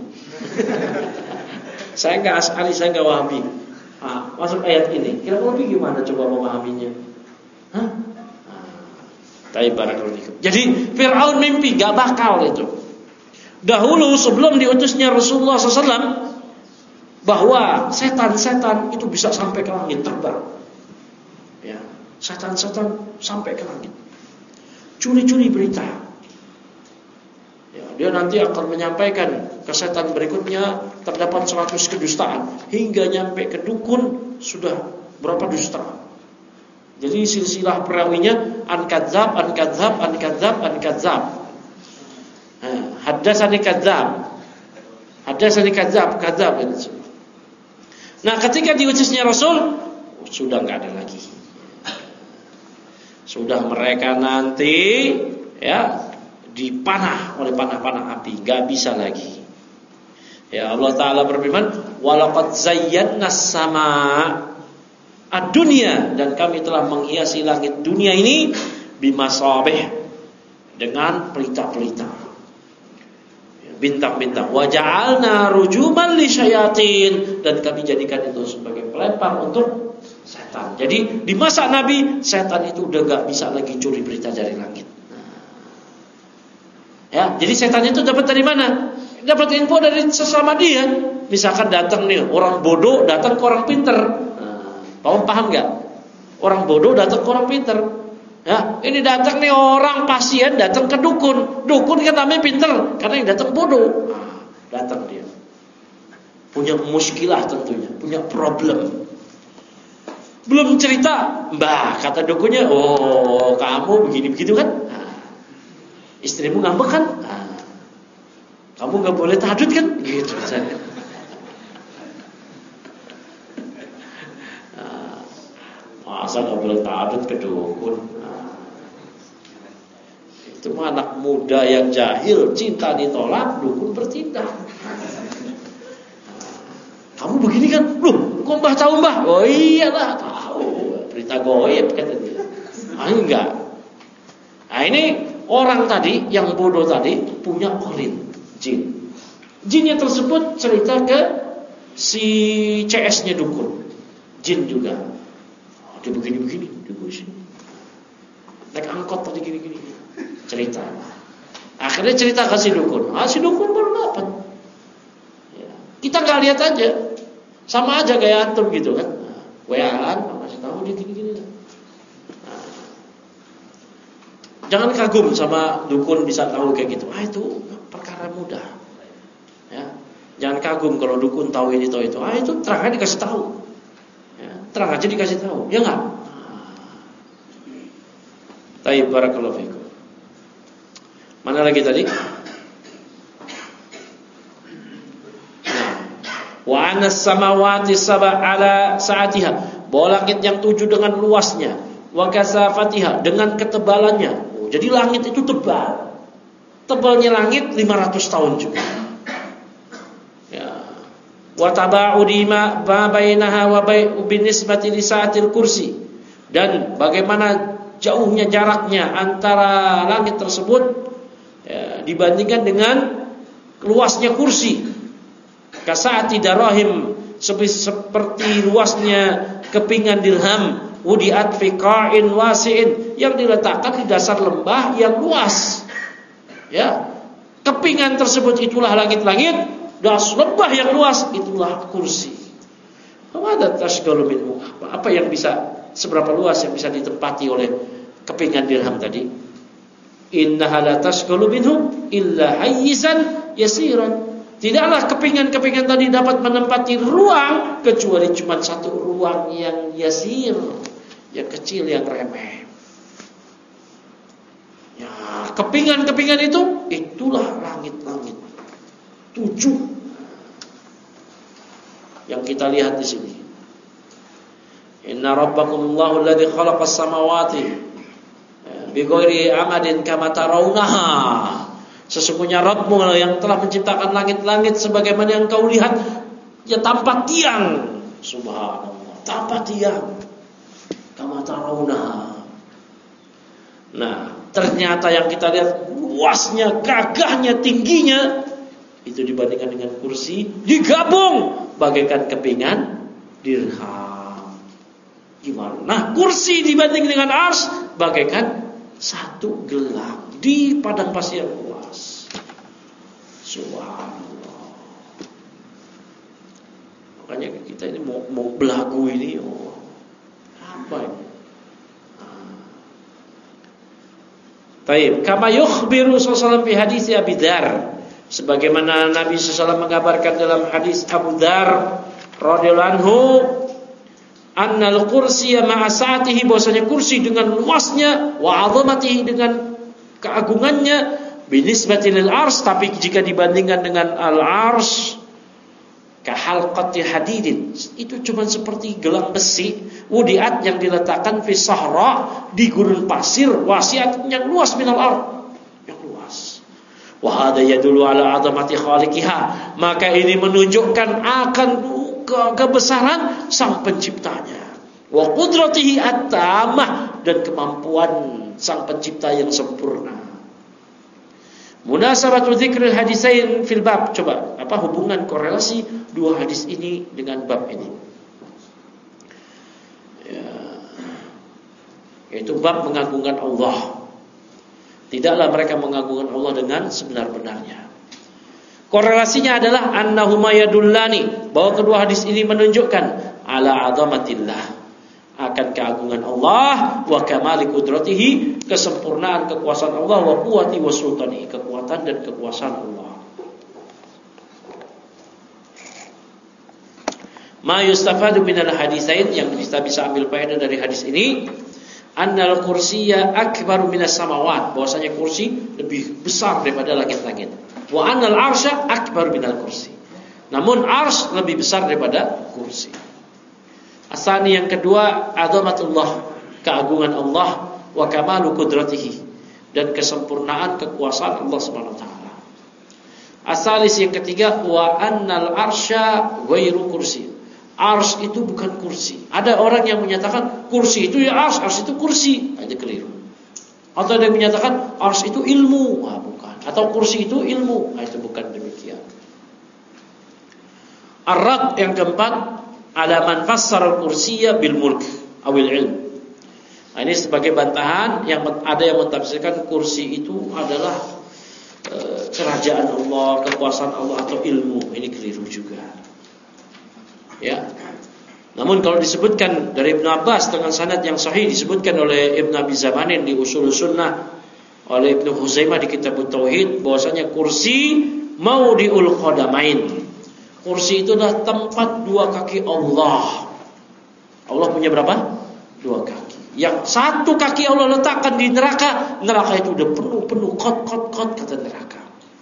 Saya enggak Asy'ari, saya enggak Wahabi. Masuk ayat ini, kira-kira gimana coba memahaminya? Hah? Barakallahu. Jadi Fir'aun mimpi, enggak bakal itu. Dahulu sebelum diutusnya Rasulullah SAW, bahwa setan-setan itu bisa sampai ke langit, terbang. Ya, setan-setan sampai ke langit, curi-curi berita. Ya, dia nanti akan menyampaikan ke setan berikutnya terdapat 100 kedustaan, hingga nyampe ke dukun sudah berapa dusta. Jadi silsilah perawinya an-kadzab, an-kadzab, an-kadzab, an-kadzab. Haddatsani kadzab, haddatsani kadzab, kadzab. Nah, ketika diutusnya Rasul, sudah enggak ada lagi. Sudah mereka nanti, ya, dipanah oleh panah-panah api, enggak bisa lagi. Ya, Allah Taala berfirman, "Walaqad zayyana as-samaa ad-dunya," dan kami telah menghiasi langit dunia ini bimasabih, dengan pelita-pelita, bintang-bintang. Wa ja'alna rujuman lisyayatin, dan kami jadikan itu sebagai pelempar untuk setan. Jadi di masa Nabi, setan itu udah gak bisa lagi curi berita dari langit. Ya, jadi setan itu dapat dari mana? Dapat info dari sesama dia. Misalkan datang nih orang bodoh datang ke orang pinter. Paham gak? Orang bodoh datang ke orang pinter. Ya, ini datang nih orang pasien datang ke dukun. Dukun kan namanya pinter, karena yang datang bodoh. Datang dia, punya muskilah tentunya, punya problem. Belum cerita, mbah, kata dukunnya, oh kamu begini begitu kan? Istrimu ngambek kan? Kamu nggak boleh tahajud kan? Gitu saja. Masa nggak boleh tahajud ke dukun? Itu anak muda yang jahil, cinta ditolak, dukun bertindak. Kamu begini kan? Loh, kok Mbah tahu Mbah? Oh iyalah tahu. Berita goib kata dia. Enggak. Nah ini orang tadi yang bodoh tadi punya korin jin. Jinnya tersebut cerita ke si CS-nya dukun. Jin juga. Oh, dia begini-begini, dia begini. Naik angkot tadi gini-gini. Cerita. Akhirnya cerita ke si dukun. Si dukun baru dapat. Ya. Kita nggak lihat aja. Sama aja kayak antum gitu kan. WA-an masih tahu dia gini-gini. Jangan kagum sama dukun bisa tahu kayak gitu. Itu perkara mudah. Ya. Jangan kagum kalau dukun tahu ini tahu itu. Itu terang aja dikasih tahu. Ya. Terang aja dikasih tahu. Ya enggak? Taib barakallahu fikum. Mana lagi tadi? Wa anas samawati sab'a ala sa'atiha. Bahwa langit yang 7 dengan luasnya, wa kasafatiha dengan ketebalannya. Jadi langit itu tebal. Tebalnya langit 500 tahun juga. Ya. Wa taba'udi ma bainaha wa binisbati li sa'atil kursi. Dan bagaimana jauhnya jaraknya antara langit tersebut ya, dibandingkan dengan luasnya kursi. Kasa'ati darahim seperti luasnya kepingan dirham wudiat fi qa'in wasi'in yang diletakkan di dasar lembah yang luas. Ya. Kepingan tersebut itulah langit-langit, dan lembah yang luas itulah kursi. Apa yang bisa seberapa luas yang bisa ditempati oleh kepingan dirham tadi? Innaha la tashghalu minhu illa hayyizan yasiran. Tidaklah kepingan-kepingan tadi dapat menempati ruang kecuali cuma satu ruang yang yasir, yang kecil, yang remeh. Ya, kepingan-kepingan itulah langit-langit 7 yang kita lihat di sini. Inna rabbakumullahu alladzi khalaqas samawati bighairi amadin kama tarawunaha. Sesungguhnya Rabbmu yang telah menciptakan langit-langit sebagaimana yang kau lihat, ya tanpa tiang. Subhanallah, tanpa tiang. Kama tarawna. Nah, ternyata yang kita lihat luasnya, gagahnya, tingginya itu dibandingkan dengan kursi digabung bagaikan kepingan dirham. Gimana? Nah, kursi dibanding dengan ars bagaikan satu gelang di padang pasir luas. Subhanallah. Makanya kita ini mau belagu ini, apa ini? Taib. Kama yukhbiru sallallahu fi hadis Abi Dzar. Sebagaimana Nabi sallallahu mengabarkan dalam hadis Abu Dzar radhiyallahu anhu, annal kursiyya ma'a sa'atihi, bahwasanya kursi dengan luasnya, wa 'azamatihi dengan keagungannya, binisbati lil ars, tapi jika dibandingkan dengan al-ars, kahalqati hadidin, itu cuma seperti gelang besi, wudiat yang diletakkan fi sahra, di gurun pasir, wasiat yang luas minal ard, yang luas. Wa hada yadullu ala 'azamati khaliqiha, maka ini menunjukkan akan kebesaran sang penciptanya, wa qudratihi at-tamah, dan kemampuan sang pencipta yang sempurna. Munasabatu dzikril hadisain fil bab. Coba, apa hubungan korelasi dua hadis ini dengan bab ini? Ya. Yaitu bab mengagungkan Allah. Tidaklah mereka mengagungkan Allah dengan sebenar-benarnya. Korelasinya adalah annahuma yadullani, bahwa kedua hadis ini menunjukkan ala azamatillah, akan keagungan Allah, wa kamali qudratihi, kesempurnaan kekuasaan Allah, wa quwwati wa sultanihi, kekuatan dan kekuasaan Allah. Ma yustafadu minal hadisain, yang kita bisa ambil faedah dari hadis ini, annal kursiyya akbaru minas samawat, bahwasanya kursi lebih besar daripada langit-langit. Wa annal arsya akbaru minal kursi, namun ars lebih besar daripada kursi. Asani yang kedua, azamatullah, keagungan Allah, wa kamalu qudratihi, dan kesempurnaan kekuasaan Allah Subhanahu wa taala. Asalis yang ketiga, wa annal arsya ghairu kursi. Ars itu bukan kursi. Ada orang yang menyatakan kursi itu ya ars itu kursi. Itu keliru. Atau ada yang menyatakan ars itu ilmu. Bukan. Atau kursi itu ilmu. Itu bukan demikian. Ar-rad yang keempat, ala man fassara al-kursiyya bil mulk awil ilm. Ini sebagai bantahan yang ada yang mentafsirkan kursi itu adalah kerajaan Allah, kekuasaan Allah atau ilmu. Ini keliru juga. Ya. Namun kalau disebutkan dari Ibnu Abbas dengan sanad yang sahih, disebutkan oleh Ibnu Abi Zamanin di Ushul Sunnah, oleh Ibnu Huzaimah di Kitab Tauhid, bahwasanya kursi maudiul qadamain. Kursi itu adalah tempat dua kaki Allah. Allah punya berapa? Dua kaki. Yang satu kaki Allah letakkan di neraka, neraka itu udah penuh kot kata neraka.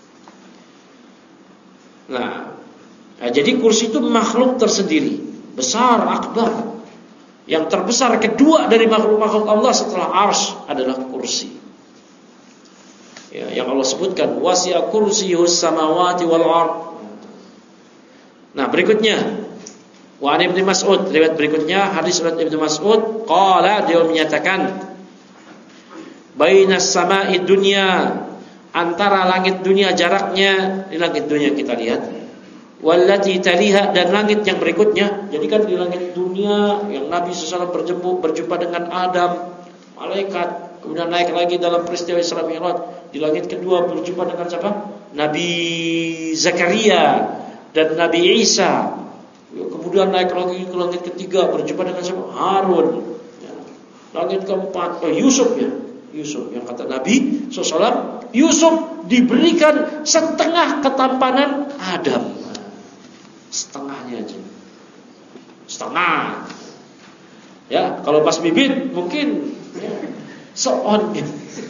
Nah, jadi kursi itu makhluk tersendiri, besar, akbar. Yang terbesar kedua dari makhluk-makhluk Allah setelah arsy adalah kursi. Ya, yang Allah sebutkan wasi'a kursiyus samawati wal ard. Nah, berikutnya wa an Ibnu Mas'ud, riwayat berikutnya hadis riwayat Ibnu Mas'ud, qala, dia menyatakan bainas sama'i dunya, antara langit dunia jaraknya, di langit dunia kita lihat, wallati taliha, dan langit yang berikutnya. Jadi kan di langit dunia yang Nabi SAW berjumpa dengan Adam, malaikat, kemudian naik lagi dalam peristiwa Isra Mi'raj. Di langit kedua berjumpa dengan siapa? Nabi Zakaria dan Nabi Isa. Kemudian naik lagi ke langit ketiga berjumpa dengan siapa? Harun. Langit keempat Yusuf yang kata Nabi SAW, Yusuf diberikan setengah ketampanan Adam. Setengahnya aja. Setengah. Ya, kalau pas bibit mungkin seon gitu.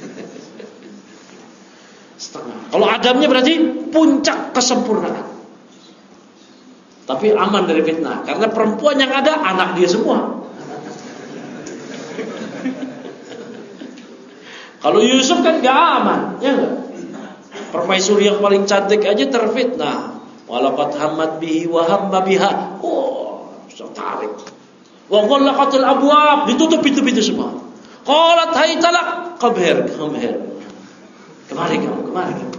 Setengah. Kalau Adamnya berarti puncak kesempurnaan. Tapi aman dari fitnah, karena perempuan yang ada anak dia semua. Kalau Yusuf kan gak aman, ya enggak? Permaisuri yang paling cantik aja terfitnah. Walaqad hammat bihi wa hamma biha. Bisa tarik. Wa ghallaqatil abwab, ditutup pintu-pintu semua. Qalat hay talaq, qabhir. Kemari kamu.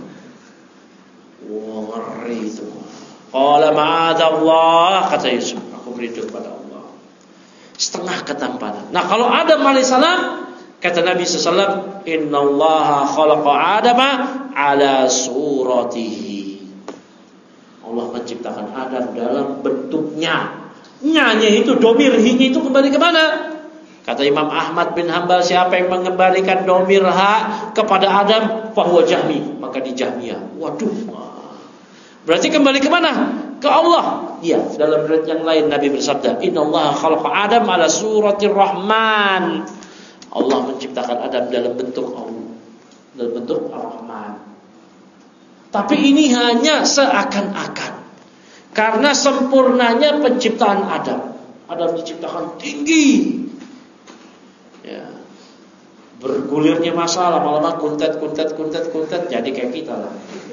Ngeri itu. Qala ma'adallah, kata Yusuf, aku berlindung kepada Allah. Setengah ketampanan. Nah, kalau Adam alaihissalam, kata Nabi SAW, innallaha khalaqa Adama ala suratihi. Allah menciptakan Adam dalam bentuknya. Nya-nya itu, domir hi-nya itu kembali ke mana? Kata Imam Ahmad bin Hanbal, siapa yang mengembalikan domir ha kepada Adam, fahuwa jahmi, maka di Jahmiyah. Waduh. Berarti kembali ke mana? Ke Allah. Iya, dalam riwayat yang lain Nabi bersabda, innallaha khalaqa Adam ala suratir Rahman. Allah menciptakan Adam dalam bentuk Allah, dalam bentuk Ar-Rahman. Tapi ini hanya seakan-akan, karena sempurnanya penciptaan Adam. Adam diciptakan tinggi, ya. Bergulirnya masa lama-lama kuntet, jadi kayak kita lah.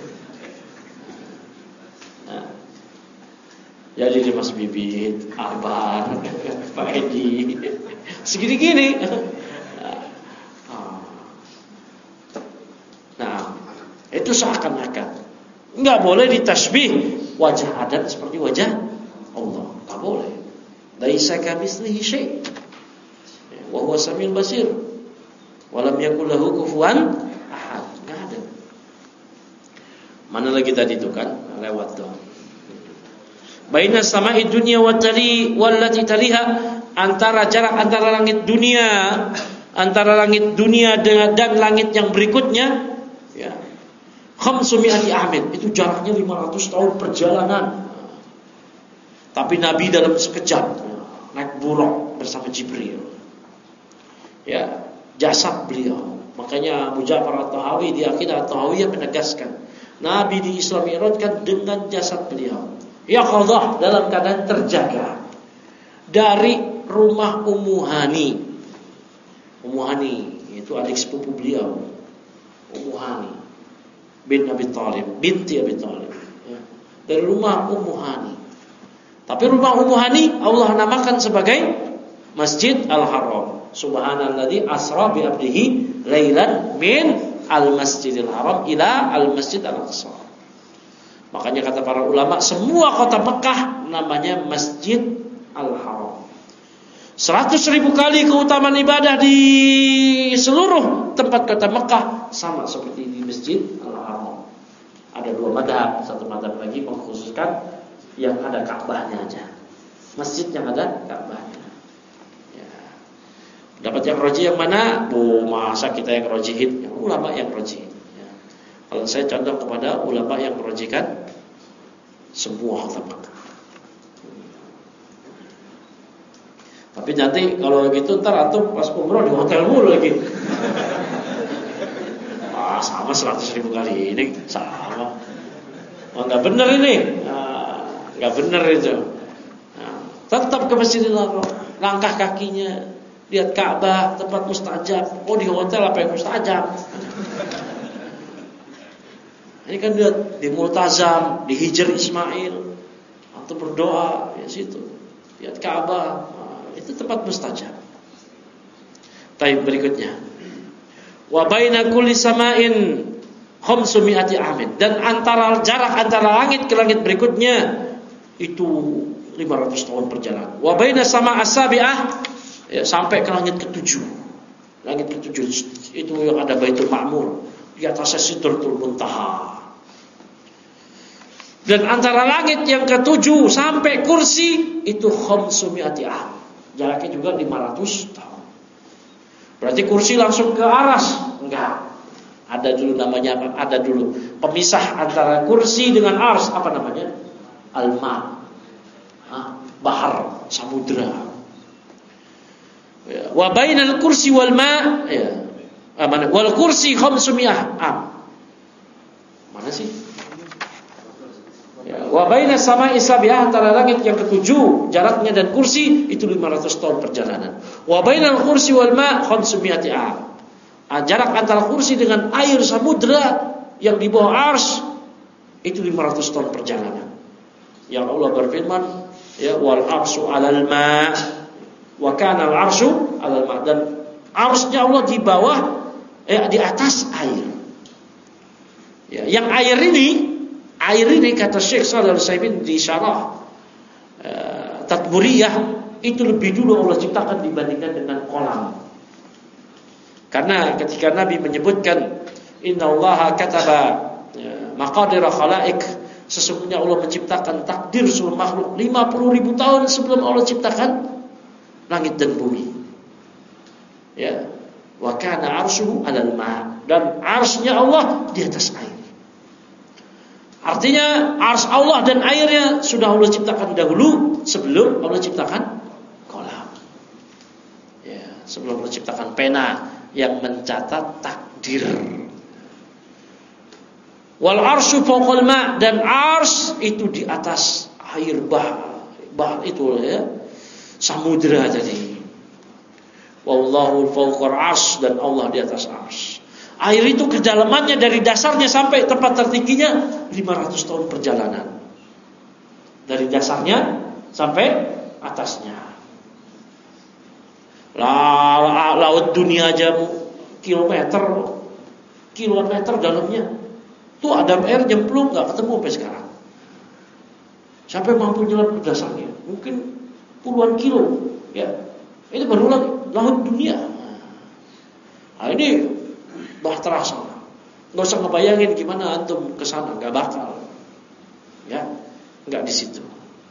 Nah, jadi Mas Bibit, Abang, Pak Edi, segini-gini. Nah, itu seakan-akan. Enggak boleh ditasbih wajah Adam seperti wajah Allah. Enggak boleh. Laisa kamitslihi syai'. Wa huwa samiul basir. Wa lam yakul lahu kufuwan ahad. Enggak ada. Mana lagi tadi itu kan? Lewat tuh. Baina sama'i dunya wallati taliha, antara jarak antara langit dunia dan langit yang berikutnya, ya. 500 amin, itu jaraknya 500 tahun perjalanan. Tapi Nabi dalam sekejap naik buruk bersama Jibril. Ya, jasad beliau. Makanya Abu Ja'far At-Tahawi di Aqidah At-Tahawiyah menegaskan, Nabi di Isra Mi'raj kan dengan jasad beliau. Ya qadha, dalam keadaan terjaga dari rumah Ummu Hani. Ummu Hani itu adik sepupu beliau. Ummu Hani bin Abi Thalib, binti Abi Thalib. Ya. Dari rumah Ummu Hani. Tapi rumah Ummu Hani Allah namakan sebagai Masjid Al-Haram. Subhanalladzi asra bi 'abdihi lailan min al-Masjidil Haram ila al-Masjid Al-Aqsa. Makanya kata para ulama, semua kota Mekah namanya Masjid Al-Haram. 100.000 kali keutamaan ibadah di seluruh tempat kota Mekah sama seperti di Masjid Al-Haram. Ada 2 madhab, satu madhab lagi mengkhususkan yang ada Ka'bahnya aja. Masjid yang ada Ka'bahnya. Ya. Dapat yang roji yang mana? Masa kita yang rojihin? Yang ulama yang rojihin. Ya. Kalau saya condong kepada ulama yang merojikan semua kota Mekah. Tapi nanti kalau gitu ntar antum pas umroh di hotel mulu lagi. Sama 100.000 kali ini sama. Nggak bener ini, nggak bener itu. Tetap ke Masjidil Haram, langkah kakinya lihat Ka'bah, tempat mustajab. Oh di hotel apa yang mustajab? Ini kan lihat di Multazam, di Hijr Ismail, antum berdoa di situ, lihat Ka'bah. Itu tempat mustajab. Taib berikutnya. Wa baina kulli sama'in 500 amin. Dan jarak antara langit ke langit berikutnya itu 500 tahun perjalanan. Wa baina sama as-sabi'ah ya, sampai ke langit ke-7. Langit ke-7 itu yang ada Baitul Ma'mur, di atasnya Sidratul Muntaha. Dan antara langit yang ke-7 sampai kursi itu 500 am. Jaraknya juga 500 tahun. Berarti kursi langsung ke aras? Enggak. Ada dulu namanya apa? Ada dulu pemisah antara kursi dengan ars, apa namanya? Al-ma. Bahar, samudra. Ya. Wa bainal kursi wal ma, ya. Mana? Wal kursi 500 am. Mana sih? Ya, wa baina sama'i sabi'ah, antara langit yang ke-7 jaraknya dan kursi itu 500 tahun perjalanan. Wa bainal kursi wal ma' 500 am. Jarak antara kursi dengan air samudra yang di bawah ars itu 500 tahun perjalanan. Yang Allah berfirman, ya wal arsyu 'alal ma' wa kana al arsyu 'alal ma', dan arsy-nya Allah di bawah di atas air. Ya, yang air ini kata Syekh Shalih Al-Utsaimin di syarah Tadmuriyah, itu lebih dulu Allah ciptakan dibandingkan dengan kolam. Karena ketika Nabi menyebutkan innallaha kataba maqadira khalaiq, sesungguhnya Allah menciptakan takdir seluruh makhluk 50.000 tahun sebelum Allah ciptakan langit dan bumi. Ya, wa kana arshuhu 'alal ma', dan arsy-nya Allah di atas air. Artinya ars Allah dan airnya sudah Allah ciptakan dahulu sebelum Allah ciptakan kolam. Ya, sebelum Allah ciptakan pena yang mencatat takdir. Wal arsyu fawqal ma', dan ars itu di atas air, bah itu ya, samudra tadi. Wallahu fawqal ars, dan Allah di atas ars. Air itu kedalamannya dari dasarnya sampai tempat tertingginya 500 tahun perjalanan. Dari dasarnya sampai atasnya. Laut dunia aja kilometer dalamnya. Tuh Adam air nyemplung gak ketemu sampai sekarang. Sampai mampu nyelam ke dasarnya, mungkin puluhan kilo. Ya, ini baru laut dunia. Nah, ini bahtera sana. Nggak usah ngebayangin gimana antum kesana, nggak bakal. Ya, nggak di situ.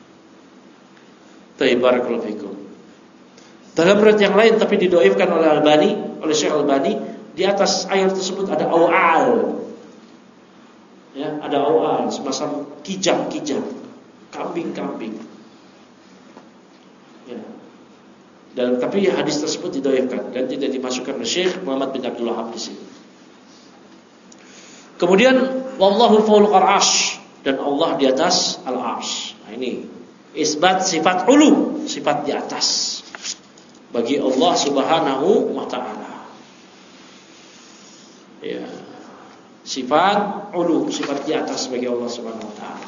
Barakallahu fikum. Dalam riwayat yang lain tapi didoifkan oleh Syekh Albani, di atas air tersebut ada awal. Ya, ada awal, semacam kijang-kijang, kambing-kambing. Ya. Dan tapi hadis tersebut didoifkan dan tidak dimasukkan oleh Syekh Muhammad bin Abdul Wahhab di sini. Kemudian wallahu fawqal arsy, dan Allah di atas al-arsy. Nah, ini isbat sifat ulu, sifat di atas bagi Allah Subhanahu wa taala. Ya. Sifat ulu, sifat di atas bagi Allah Subhanahu wa taala.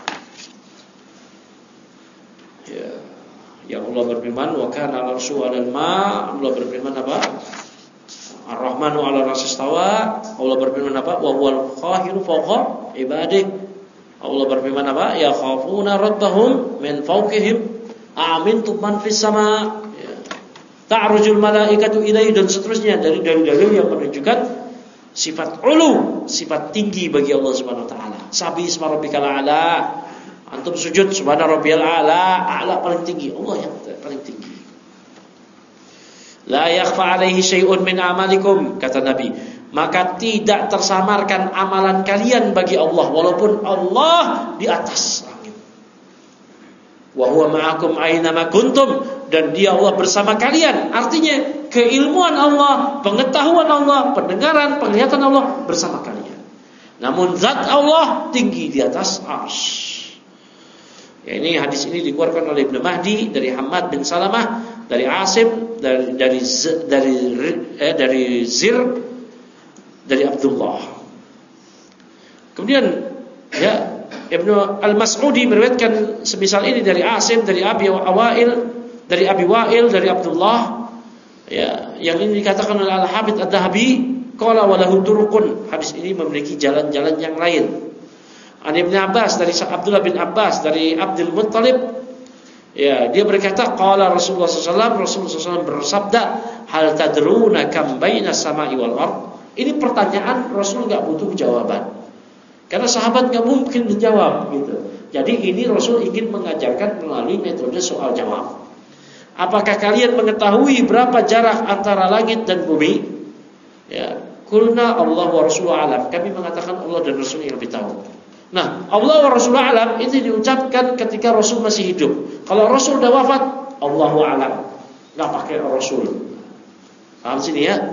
Ya. Yang Allah berfirman, wa kana al-arsyu 'alal ma'. Allah berfirman apa? Ar-Rahmanu 'ala al-'arsy istawa. Allah berfirman apa? Wa huwal qahiru fawqa ibadihi. Allah berfirman apa? Ya khafuna rabbahum min fawqihim a'amintum man fis sama'. Ya. Ta'rujul malaikatu ilaihi, dan seterusnya dari dalil-dalil yang menunjukkan sifat ulu, sifat tinggi bagi Allah Subhanahu wa taala. Sabi isma rabbikal a'la. Antum sujud subhana rabbiyal a'la paling tinggi, Allah yang paling tinggi. La yakhfa 'alaihi syai'un min amalikum, kata Nabi. Maka tidak tersamarkan amalan kalian bagi Allah walaupun Allah di atas langit. Wa huwa ma'akum aina ma kuntum, dan Dia Allah bersama kalian. Artinya keilmuan Allah, pengetahuan Allah, pendengaran, penglihatan Allah bersama kalian. Namun zat Allah tinggi di atas arsy. Ya, ini hadis ini dikeluarkan oleh Ibnu Mahdi dari Hammad bin Salamah, dari Asim, dari Zir, dari Abdullah. Kemudian ya Ibnu Al-Mas'udi meriwayatkan semisal ini dari Asim, dari Abi Wa'il, dari Abdullah. Ya, yang ini dikatakan oleh Al-Habib Ad-Dahabi, qala wa lahu turuqun. Hadis ini memiliki jalan-jalan yang lain. An Ibnu Abbas, dari Abdullah bin Abbas, dari Abdul Muttalib, ya, dia berkata qala Rasulullah SAW bersabda, hal tadruna kam baina samai wal ard. Ini pertanyaan Rasul enggak butuh jawaban. Karena sahabat enggak mungkin menjawab gitu. Jadi ini Rasul ingin mengajarkan melalui metode soal jawab. Apakah kalian mengetahui berapa jarak antara langit dan bumi? Ya, qulna Allah wa Rasuluhu a'lam. Kami mengatakan Allah dan Rasul yang lebih tahu. Nah, Allah wa Rasuluhu a'lam itu diucapkan ketika Rasul masih hidup. Kalau Rasul sudah wafat, Allahu a'lam. Enggak pakai Rasul. Paham sini ya?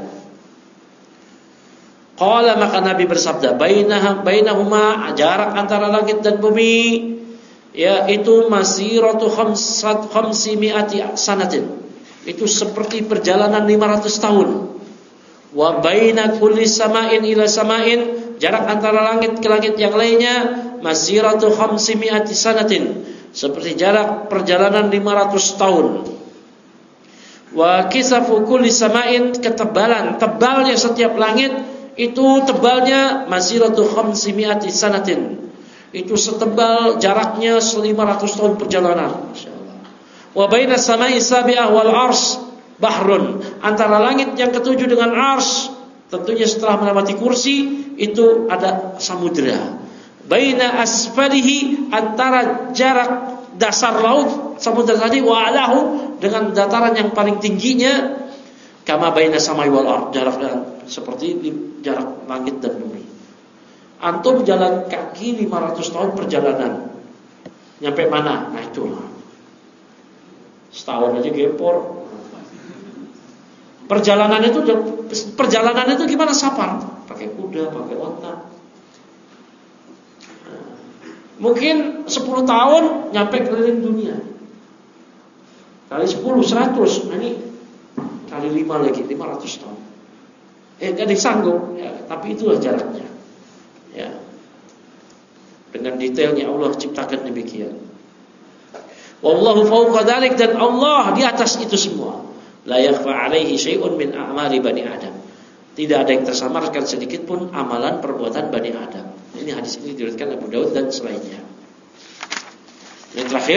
Qala, maka Nabi bersabda, bainahuma, jarak antara langit dan bumi, ya, itu masiratu khamsimi'ati sanatin. Itu seperti perjalanan 500 tahun. Wa baina kulli sama'in ila sama'in, jarak antara langit ke langit yang lainnya, masiratu khamsimi'ati sanatin, seperti jarak perjalanan 500 tahun. Wa kisafu kulli sama'in, tebalnya setiap langit itu tebalnya masiratu khamsimi'ati sanatin. Itu setebal jaraknya 500 tahun perjalanan. Masyaallah. Wa baina samai sabi'ah wal ars bahrun, antara langit yang ketujuh dengan ars, tentunya setelah melewati kursi, itu ada samudra. Baina asfalihi, antara jarak dasar laut samudra tadi, wa alahu, dengan dataran yang paling tingginya, kama baina samai wal ard, jaraknya seperti jarak langit dan bumi. Antum jalan kaki 500 tahun perjalanan, nyampe mana? Nah itu setahun aja gempor. Perjalanan itu gimana? Safar, pakai kuda, pakai onta. Mungkin 10 tahun nyampe keliling dunia. Kali 10, 100. Nah ini kali 5 lagi, 500 tahun. Gak disanggup ya, tapi itulah jaraknya. Ya. Dengan detailnya Allah ciptakan demikian. Wallahu fawqa dzalik, dan Allah di atas itu semua. La yakhfa 'alaihi syai'un min a'mali bani Adam. Tidak ada yang tersamarkan sedikit pun amalan perbuatan Bani Adam. Ini hadis ini diriwayatkan Abu Daud dan selainnya. Yang terakhir,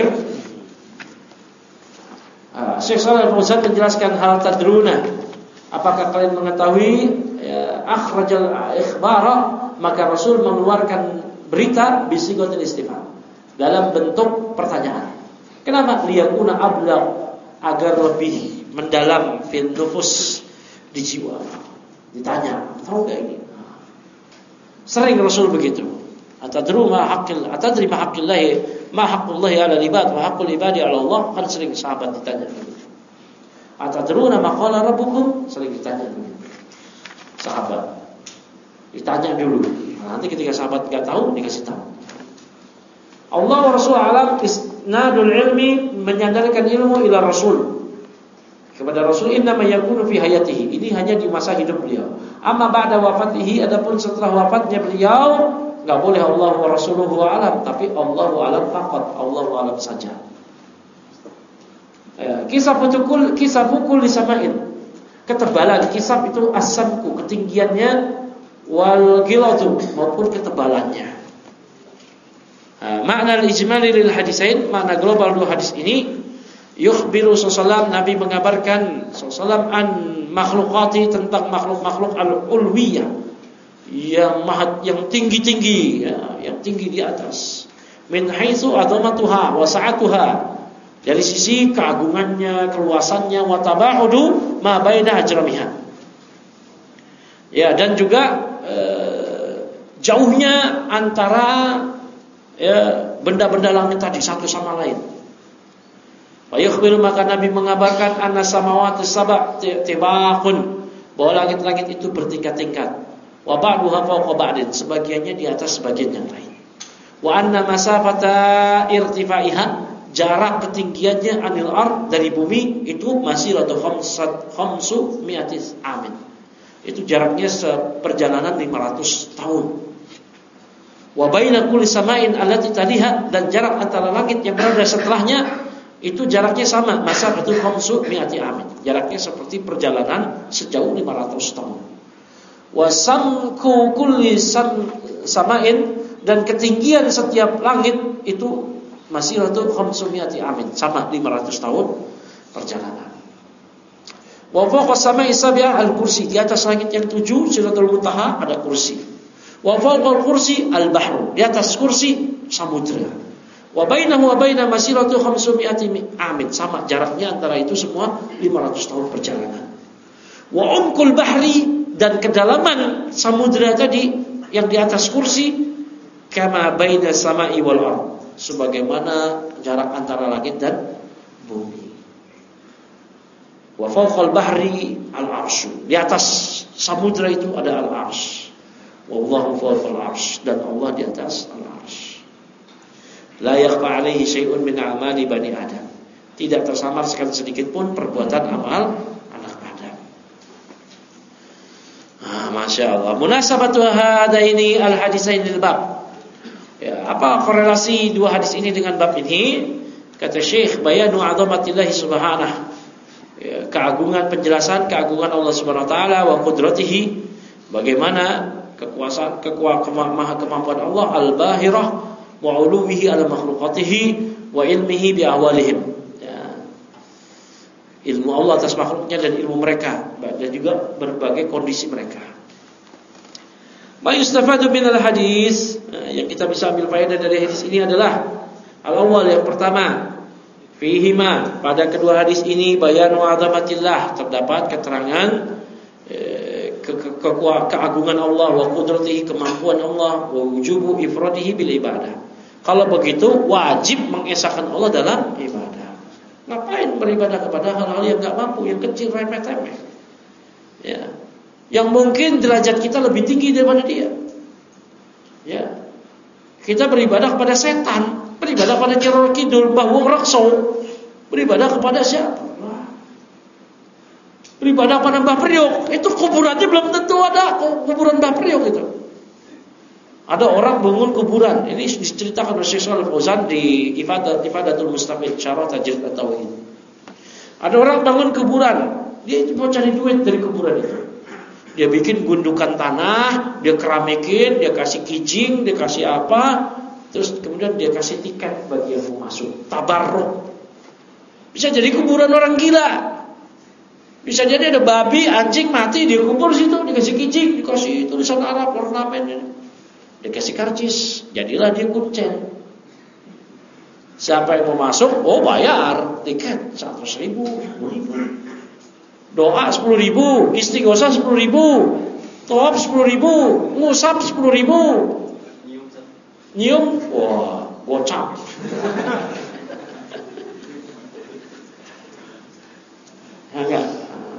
Syekh Shalih Al-Fauzan menjelaskan hal tadruna. Apakah kalian mengetahui, akhrajal ikhbara, maka Rasul mengeluarkan berita bisighatil istifham, dalam bentuk pertanyaan. Kenapa? Liyakuna ablagh, agar lebih mendalam fil nufus, di jiwa. Ditanya, tahu enggak ini? Sering Rasul begitu. Atadri ma haqqillahi, ma haqqullahi 'ala al-ibad wa haqqul ibadi 'ala Allah. Kan sering sahabat ditanya begitu. Atadruna ma qala rabbukum, sering ditanya begitu. Sahabat ditanya dulu. Nah, nanti ketika sahabat enggak tahu, dikasih tahu. Allah wa Rasul alam, isnadul ilmi, menyandarkan ilmu ila Rasul, kepada Rasul, innama yakunu fi hayatihi, ini hanya di masa hidup beliau. Amma ba'da wafatihi, adapun setelah wafatnya beliau, enggak boleh Allah wa rasuluhu alam, tapi Allahu alam faqat, Allahu alam saja. Kisah pukul disamain. Ketebalan kisah itu asamku, ketinggiannya, wal ghilatu, maupun ketebalannya. Makna al-ijmali lil hadisain, makna global dua hadis ini, yukhbiru sallallahu Nabi mengabarkan sallallahu an makhlukati, tentang makhluk-makhluk al-ulwiyah yang tinggi-tinggi, ya, yang tinggi di atas. Min haitsu adhamatuha wa sa'atuha, dari sisi keagungannya, keluasannya, wa tabahudu ma baina ajramiha. Ya, dan juga jauhnya antara benda-benda langit tadi satu sama lain. Wa yukhbiru, maka Nabi mengabarkan anna samawati sab'a tibaqun, bahwa langit-langit itu bertingkat-tingkat. Wa ba'duha fawqa ba'din, sebagiannya di atas sebagian yang lain. Wa anna masafata irtifaiha, jarak ketinggiannya anil ard, dari bumi itu masiratu khamsu mi'atis amin. Itu jaraknya seperjalanan 500 tahun. Wa baina kulli sama'in allati taliha, dan jarak antara langit yang berada setelahnya itu jaraknya sama, masa betul khamsu mi'ati amin. Jaraknya seperti perjalanan sejauh 500 tahun. Wa samku kulli sama'in, dan ketinggian setiap langit itu masiratu khamsu mi'ati amin, sama 500 tahun perjalanan. Wa fawqa sama'i sab'a al-kursi, di atas langit yang 7 Sidratul Muntaha ada kursi. Wa fawqa al-kursi al-bahru, di atas kursi samudra. Wa bainahu wa baina masiratu 500 amin, sama jaraknya antara itu semua 500 tahun perjalanan. Wa umqul bahri, dan kedalaman samudra tadi yang di atas kursi, kama baina sama'i wal ard, sebagaimana jarak antara langit dan bumi. Wa fawqal bahri al-arsy, di atas samudra itu ada al-arsy. Wallahu fawqal arsy, dan Allah di atas al-arsy. La yakhfa alaihi syai'un min a'mali bani Adam, tidak tersamar sekali sedikit pun perbuatan amal anak Adam. Masya Allah. Munasabatu hadaini al-hadisain lil bab. Ya, apa korelasi dua hadis ini dengan bab ini? Kata Syekh, bayanu 'azamatillahi subhanahu, ya, keagungan, penjelasan keagungan Allah Subhanahu wa taala, wa qudratihi, bagaimana kekuasaan, kemampuan Allah, al-bahirah wa uluwihi ala makhluqatihi wa ilmihi bi ahwalihim, ya, ilmu Allah atas makhluknya dan ilmu mereka, dan juga berbagai kondisi mereka. Ma yustafadu min al-hadis, yang kita bisa ambil faedah dari hadis ini adalah al-awwal, yang pertama, fihima, pada kedua hadis ini, bayanu 'azamatillah, terdapat keterangan keagungan Allah, wa qudratihi, kemampuan Allah, wa wujubu ifradihi bil ibadah. Kalau begitu wajib mengesahkan Allah dalam ibadah. Ngapain beribadah kepada hal-hal yang enggak mampu, yang kecil, remeh-temeh, ya, yang mungkin derajat kita lebih tinggi daripada dia. Ya, kita beribadah kepada setan, beribadah pada Nyiroro Kidul, Mbah Wong Rekso, beribadah kepada siapa? Beribadah pada Mbah Priok, itu kuburannya belum tentu ada kuburan Mbah Priok itu. Ada orang bangun kuburan. Ini diceritakan oleh Syekh Shalih Fauzan di Ifadatul Mustafid Syarah Tajrid At-Tauhid. Ada orang bangun kuburan, dia mau cari duit dari kuburan itu. Dia bikin gundukan tanah, dia keramikin, dia kasih kijing, dia kasih apa, terus kemudian dia kasih tiket bagi yang mau masuk, tabarruk. Bisa jadi kuburan orang gila. Bisa jadi ada babi, anjing mati, dia kubur situ, dikasih kijing, dikasih tulisan Arab, ornamen, dikasih karcis, jadilah dia kuncen. Siapa yang mau masuk, oh bayar tiket 100.000, 10.000. Doa 10.000, istighosah 10.000, tawaf 10.000, ngusap 10.000, nyium, wah, gocap. Enggak.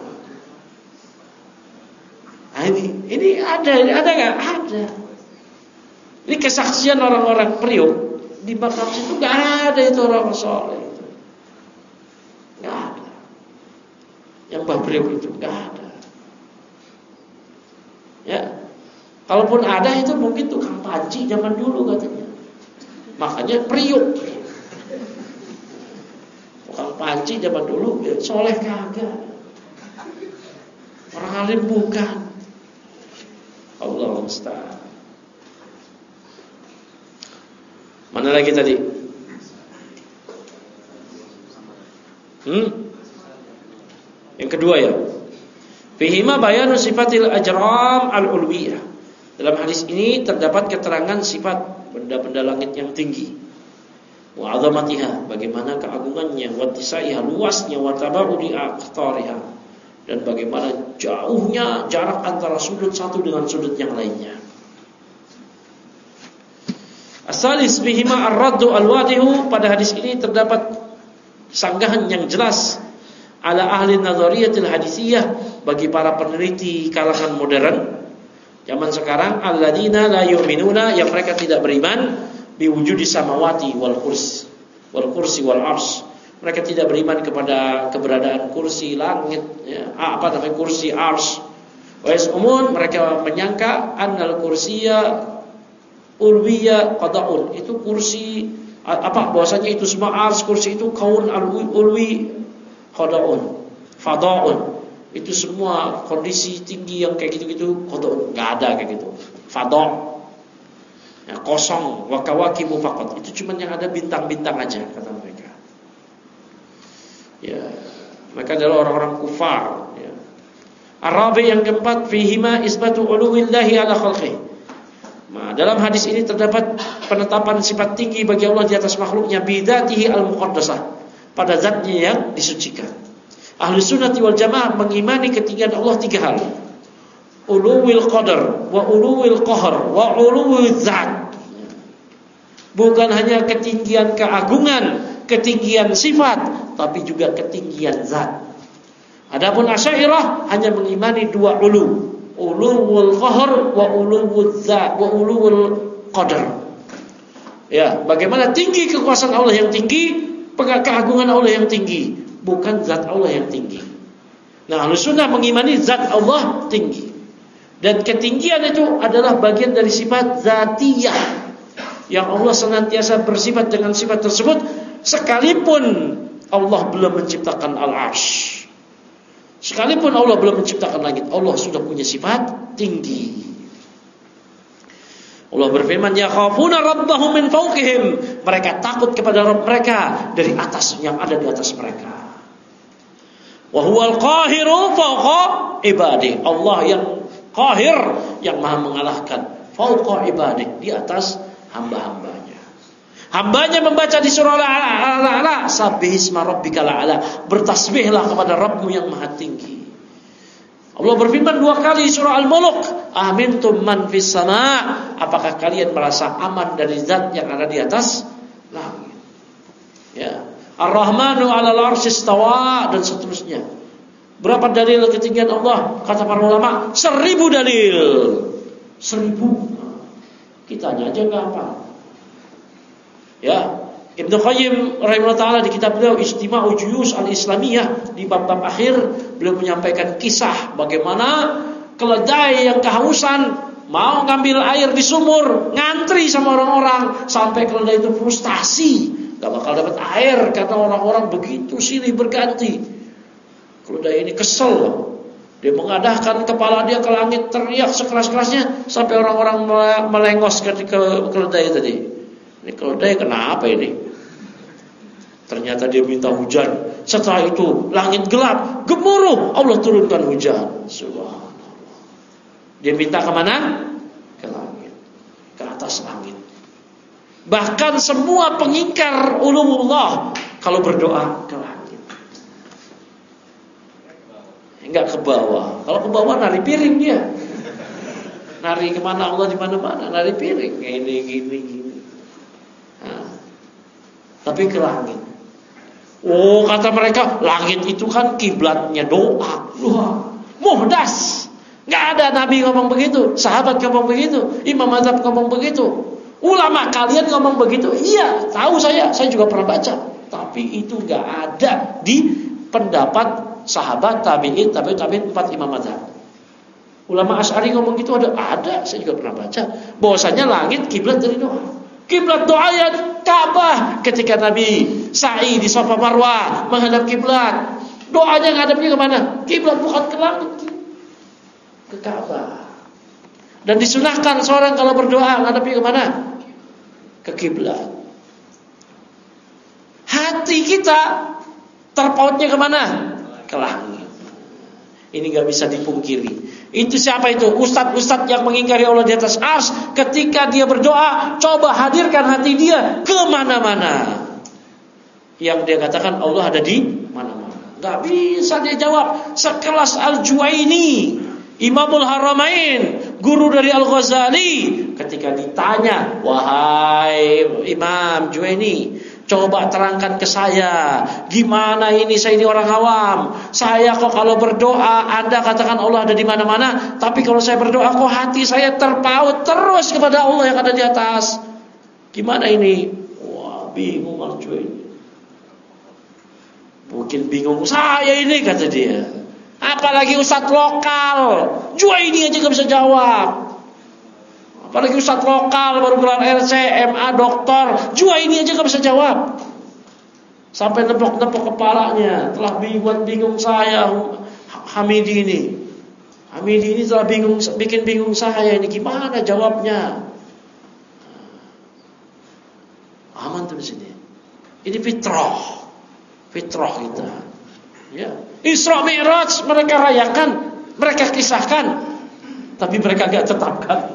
Nah, ini ada nggak? Ada. Ini kesaksian orang-orang Priok di makam situ, nggak ada itu orang soleh itu, nggak ada. Yang Mbah Priok itu nggak ada. Kalaupun ada itu mungkin tukang panci zaman dulu katanya. Makanya priuk. Tukang panci zaman dulu soleh kagak. Orang alim bukan. Allah musta'an. Mana lagi tadi? Yang kedua ya. Fihima bayanu sifatil ajram al-ulwiyah. Dalam hadis ini terdapat keterangan sifat benda-benda langit yang tinggi. Wa 'azamatiha, bagaimana keagungannya, wa tisaiha, luasnya, wa tabarudi aqtariha, dan bagaimana jauhnya jarak antara sudut satu dengan sudut yang lainnya. Asalis bihima ar-raddu al-wadihu, pada hadis ini terdapat sanggahan yang jelas ala ahli nazariyatil hadisiyah, bagi para peneliti kalangan modern zaman sekarang, alladzina la yu'minuna, yang mereka tidak beriman biwujudi samawati wal kursi wal ars. Mereka tidak beriman kepada keberadaan kursi langit, ya, kursi ars. Wa yas'umun, mereka menyangka annal kursiya ulwiya qada'un, itu kursi bahwasanya itu semua ars, kursi itu kaun ulwi qada'un fada'un, itu semua kondisi tinggi yang kayak gitu-gitu qada'un, enggak ada kayak gitu. Fada' ya, kosong, wa kawakibu faqat, itu cuma yang ada bintang-bintang aja kata mereka. Ya, mereka adalah orang-orang kufar, ya. Arabi yang keempat, fihima isbatu uluwillahi ala khalqih. Nah, dalam hadis ini terdapat penetapan sifat tinggi bagi Allah di atas makhluknya, bidzatihi al-muqaddasah, pada zatnya yang disucikan. Ahli sunnati wal jamaah mengimani ketinggian Allah tiga hal: uluwil qadar, wa uluwil qahar, wa uluwil zat. Bukan hanya ketinggian keagungan, ketinggian sifat, tapi juga ketinggian zat. Adapun Asy'ariyah hanya mengimani dua ulu, uluwul qahr wa uluwul zat wa uluwul qadar. Ya, bagaimana tinggi kekuasaan Allah yang tinggi, keagungan Allah yang tinggi, bukan zat Allah yang tinggi. Nah, Ahlussunnah mengimani zat Allah tinggi, dan ketinggian itu adalah bagian dari sifat zatiyah, yang Allah senantiasa bersifat dengan sifat tersebut sekalipun Allah belum menciptakan al-'arsy. Sekalipun Allah belum menciptakan langit, Allah sudah punya sifat tinggi. Allah berfirman, yakhafuna rabbahum min fawqihim, mereka takut kepada Rabb mereka dari atas, yang ada di atas mereka. Wa huwal qahiru fawqa ibadihi, Allah yang qahir, yang maha mengalahkan, fawqa ibadihi, di atas hamba-hambanya. Hambanya membaca di surah Al-A'la, sabbihisma rabbikal a'la, bertasbihlah kepada Rabbmu yang maha tinggi. Allah berfirman dua kali surah Al-Mulk, amintum man fis sama', apakah kalian merasa aman dari zat yang ada di atas langit? Ya, Ar-Rahmanu 'alal 'arsy istawa, dan seterusnya. Berapa dalil ketinggian Allah? Kata para ulama, 1000 dalil. 1000. Kitanya aja enggak apa. Ya, Ibnu Qayyim rahimahullah taala di kitab beliau Ijtima'u Juyush al-Islamiyah, di bab-bab akhir beliau menyampaikan kisah bagaimana keledai yang kehausan mau ngambil air di sumur, ngantri sama orang-orang sampai keledai itu frustasi, gak bakal dapat air karena orang-orang begitu silih berganti. Keledai ini kesel, dia mengadahkan kepala dia ke langit, teriak sekeras-kerasnya sampai orang-orang melengos ke keledai tadi. Ini keledai kenapa ini? Ternyata dia minta hujan. Setelah itu langit gelap, gemuruh, Allah turunkan hujan. Subhanallah. Dia minta kemana? Ke langit, ke atas langit. Bahkan semua pengingkar ulumullah kalau berdoa ke langit, enggak ke bawah. Kalau ke bawah nari piring dia. Nari kemana Allah di mana-mana, nari piring. Gini. Nah, tapi ke langit. Oh, kata mereka, langit itu kan kiblatnya doa. Wah, muhdas. Enggak ada nabi ngomong begitu, sahabat ngomong begitu, imam mazhab ngomong begitu, ulama kalian ngomong begitu. Iya, tahu saya juga pernah baca. Tapi itu enggak ada di pendapat sahabat, tabi'in, 4 imam mazhab. Ulama Asy'ari ngomong gitu ada, saya juga pernah baca. Bahwasanya langit kiblat dari doa. Kiblat doa ya Ka'bah. Ketika Nabi sa'i di Safa Marwah menghadap kiblat, doanya ngadepnya kemana? Kiblat, bukan ke langit, ke Ka'bah. Dan disunahkan seorang kalau berdoa ngadepnya kemana? Ke kiblat. Hati kita terpautnya kemana? Ke langit. Ini gak bisa dipungkiri. Itu siapa itu? Ustadz-ustadz yang mengingkari Allah di atas ars. Ketika dia berdoa, coba hadirkan hati dia kemana-mana. Yang dia katakan Allah ada di mana-mana. Gak bisa dia jawab. Sekelas Al-Juwaini, Imamul Haramain, guru dari Al-Ghazali, ketika ditanya, wahai Imam Juwaini, coba terangkan ke saya, gimana ini, saya ini orang awam. Saya kok kalau berdoa Anda katakan Allah ada di mana-mana, tapi kalau saya berdoa kok hati saya terpaut terus kepada Allah yang ada di atas. Gimana ini? Wah, bingung Al-Juwaini. Mungkin bingung saya ini, kata dia. Apalagi ustadz lokal, Juwaini aja gak bisa jawab. Apalagi ustadz lokal baru gelar RC, MA, doktor, Juwaini aja gak bisa jawab. Sampai nepok-nepok kepalanya. Telah bingung saya Hamidi ini telah bikin bingung saya ini, gimana jawabnya? Aman tuh di sini. Ini fitrah kita. Ya. Isra Mi'raj mereka rayakan, mereka kisahkan, tapi mereka gak tetapkan.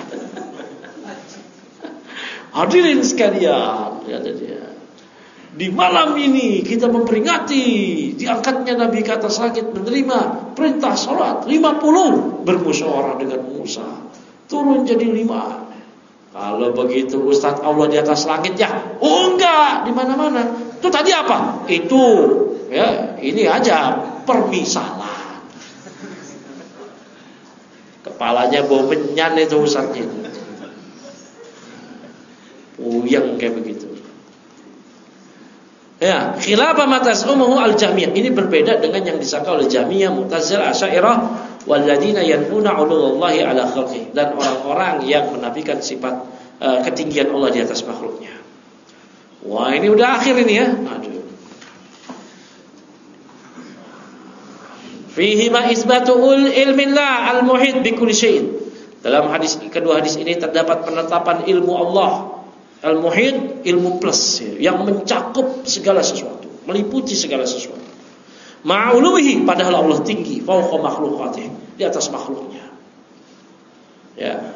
Hadirin sekalian, kata dia, di malam ini kita memperingati diangkatnya Nabi ke atas langit, menerima perintah salat 50, bermusyawarah dengan Musa, turun jadi 5. Kalau begitu Ustaz, Allah di atas langit ya? Oh enggak, di mana-mana. Itu tadi apa? Itu ya, ini aja permisalan. Kepalanya bau menyan itu Ustaznya. Yang kayak begitu. Ya, khilafah matasumuhu al-Jahmiyah. Ini berbeda dengan yang disangka oleh Jahmiyah, Mu'tazilah, Asy'ariyah, walladzina yanfuna 'ulullahi 'ala khalqih, dan orang-orang yang menafikan sifat ketinggian Allah di atas makhluknya. Wah, ini udah akhir ini ya. Aduh. Fihi ma isbatul ilmillah al-muhit bi kulli syai'. Dalam kedua hadis ini terdapat penetapan ilmu Allah al-muhit, ilmu plus, yang mencakup segala sesuatu, meliputi segala sesuatu. Ma'uluhi, padahal Allah tinggi, fauqa makhlukatih, di atas makhluknya. Ya.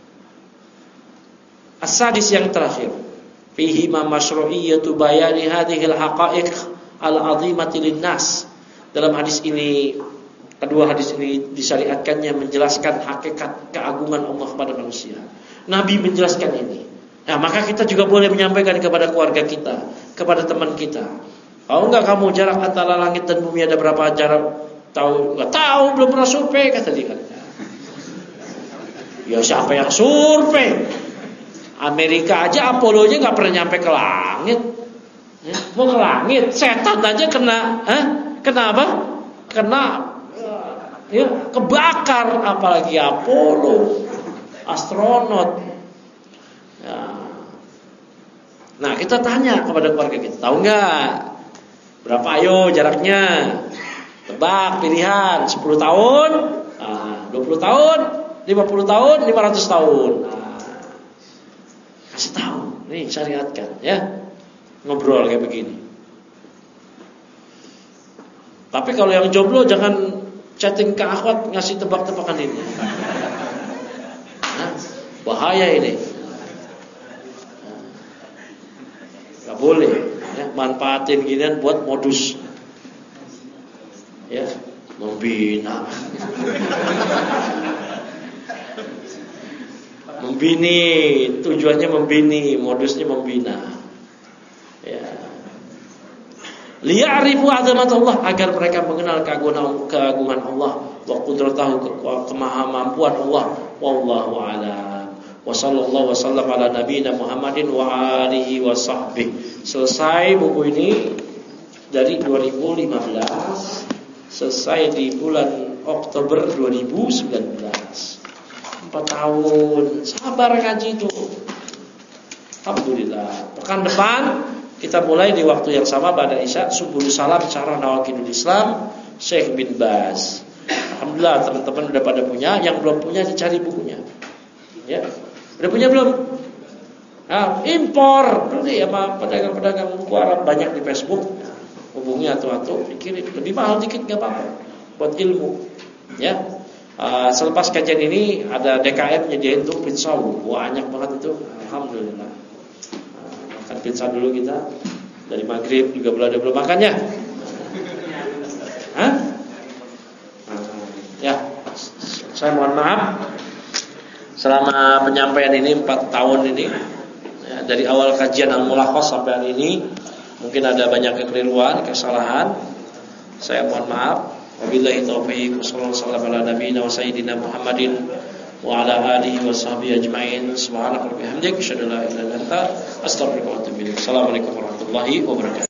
As-sadis yang terakhir, fihi ma masyru'iyyatu bayani hadhil haqa'iq al-'azimati lin-nas. Dalam hadis ini, kedua hadis ini disyariatkannya menjelaskan hakikat keagungan Allah kepada manusia. Nabi menjelaskan ini. Nah, maka kita juga boleh menyampaikan kepada keluarga kita, kepada teman kita. Tahu enggak kamu jarak antara langit dan bumi ada berapa jarak? Tahu? Enggak tahu, belum pernah survei, kata dia. Ya siapa yang survei? Amerika aja Apollo-nya enggak pernah nyampe ke langit. Ya, mau ke langit, setan aja kena, Kenapa? Kena ya, kebakar, apalagi Apollo, astronot. Ya. Nah, kita tanya kepada keluarga kita, tahu nggak berapa ayo jaraknya? Tebak, pilihan 10 tahun, 20 tahun, 50 tahun, 500 tahun. Kasih tahu, nih syariatkan ya. Ngobrol kayak begini. Tapi kalau yang jomblo jangan chatting ke akhwat ngasih tebak-tebakan ini. Bahaya ini. Gak boleh ya, manfaatin ginian buat modus ya, membina. Membini, tujuannya membini, modusnya membina. Ya. Liya'rifu 'azamatullah, agar mereka mengenal keagungan Allah, wa qudratahu, kemahamampuan Allah. Wallahu a'lam. Wa sallallahu wasallam ala nabiyina Muhammadin wa alihi wa sahbihi. Selesai buku ini dari 2015, selesai di bulan Oktober 2019. 4 tahun. Sabar ngaji itu. Alhamdulillah. Pekan depan kita mulai di waktu yang sama pada Isya, Subul Salam Syarah Nawaqidul Islam Syekh bin Baz. Alhamdulillah teman-teman udah pada punya, yang belum punya dicari bukunya. Ya. Udah punya belum? Nah, impor beli sama pedagang-pedagang buku Arab banyak di Facebook. Hubungi atau dikirim. Lebih mahal dikit enggak apa-apa buat ilmu. Ya. Selepas kajian ini ada DKM nyediain tuh pizza banyak banget itu. Alhamdulillah. Makan pizza dulu kita. Dari maghrib juga belum makannya. Hah? Ya. Saya mohon maaf selama penyampaian ini 4 tahun ini ya, dari awal kajian Al-Mulakhas sampai hari ini mungkin ada banyak kekeliruan, kesalahan. Saya mohon maaf. Wabillahi taufiq. Wassallallahu ala nabiyina wa sayyidina Muhammadin wa ala alihi wa sahbihi ajmain. Subhanaka wa bihamdika asyhadu an la ilaha illa anta astaghfiruka wa atubu ilaik. Assalamualaikum warahmatullahi wabarakatuh.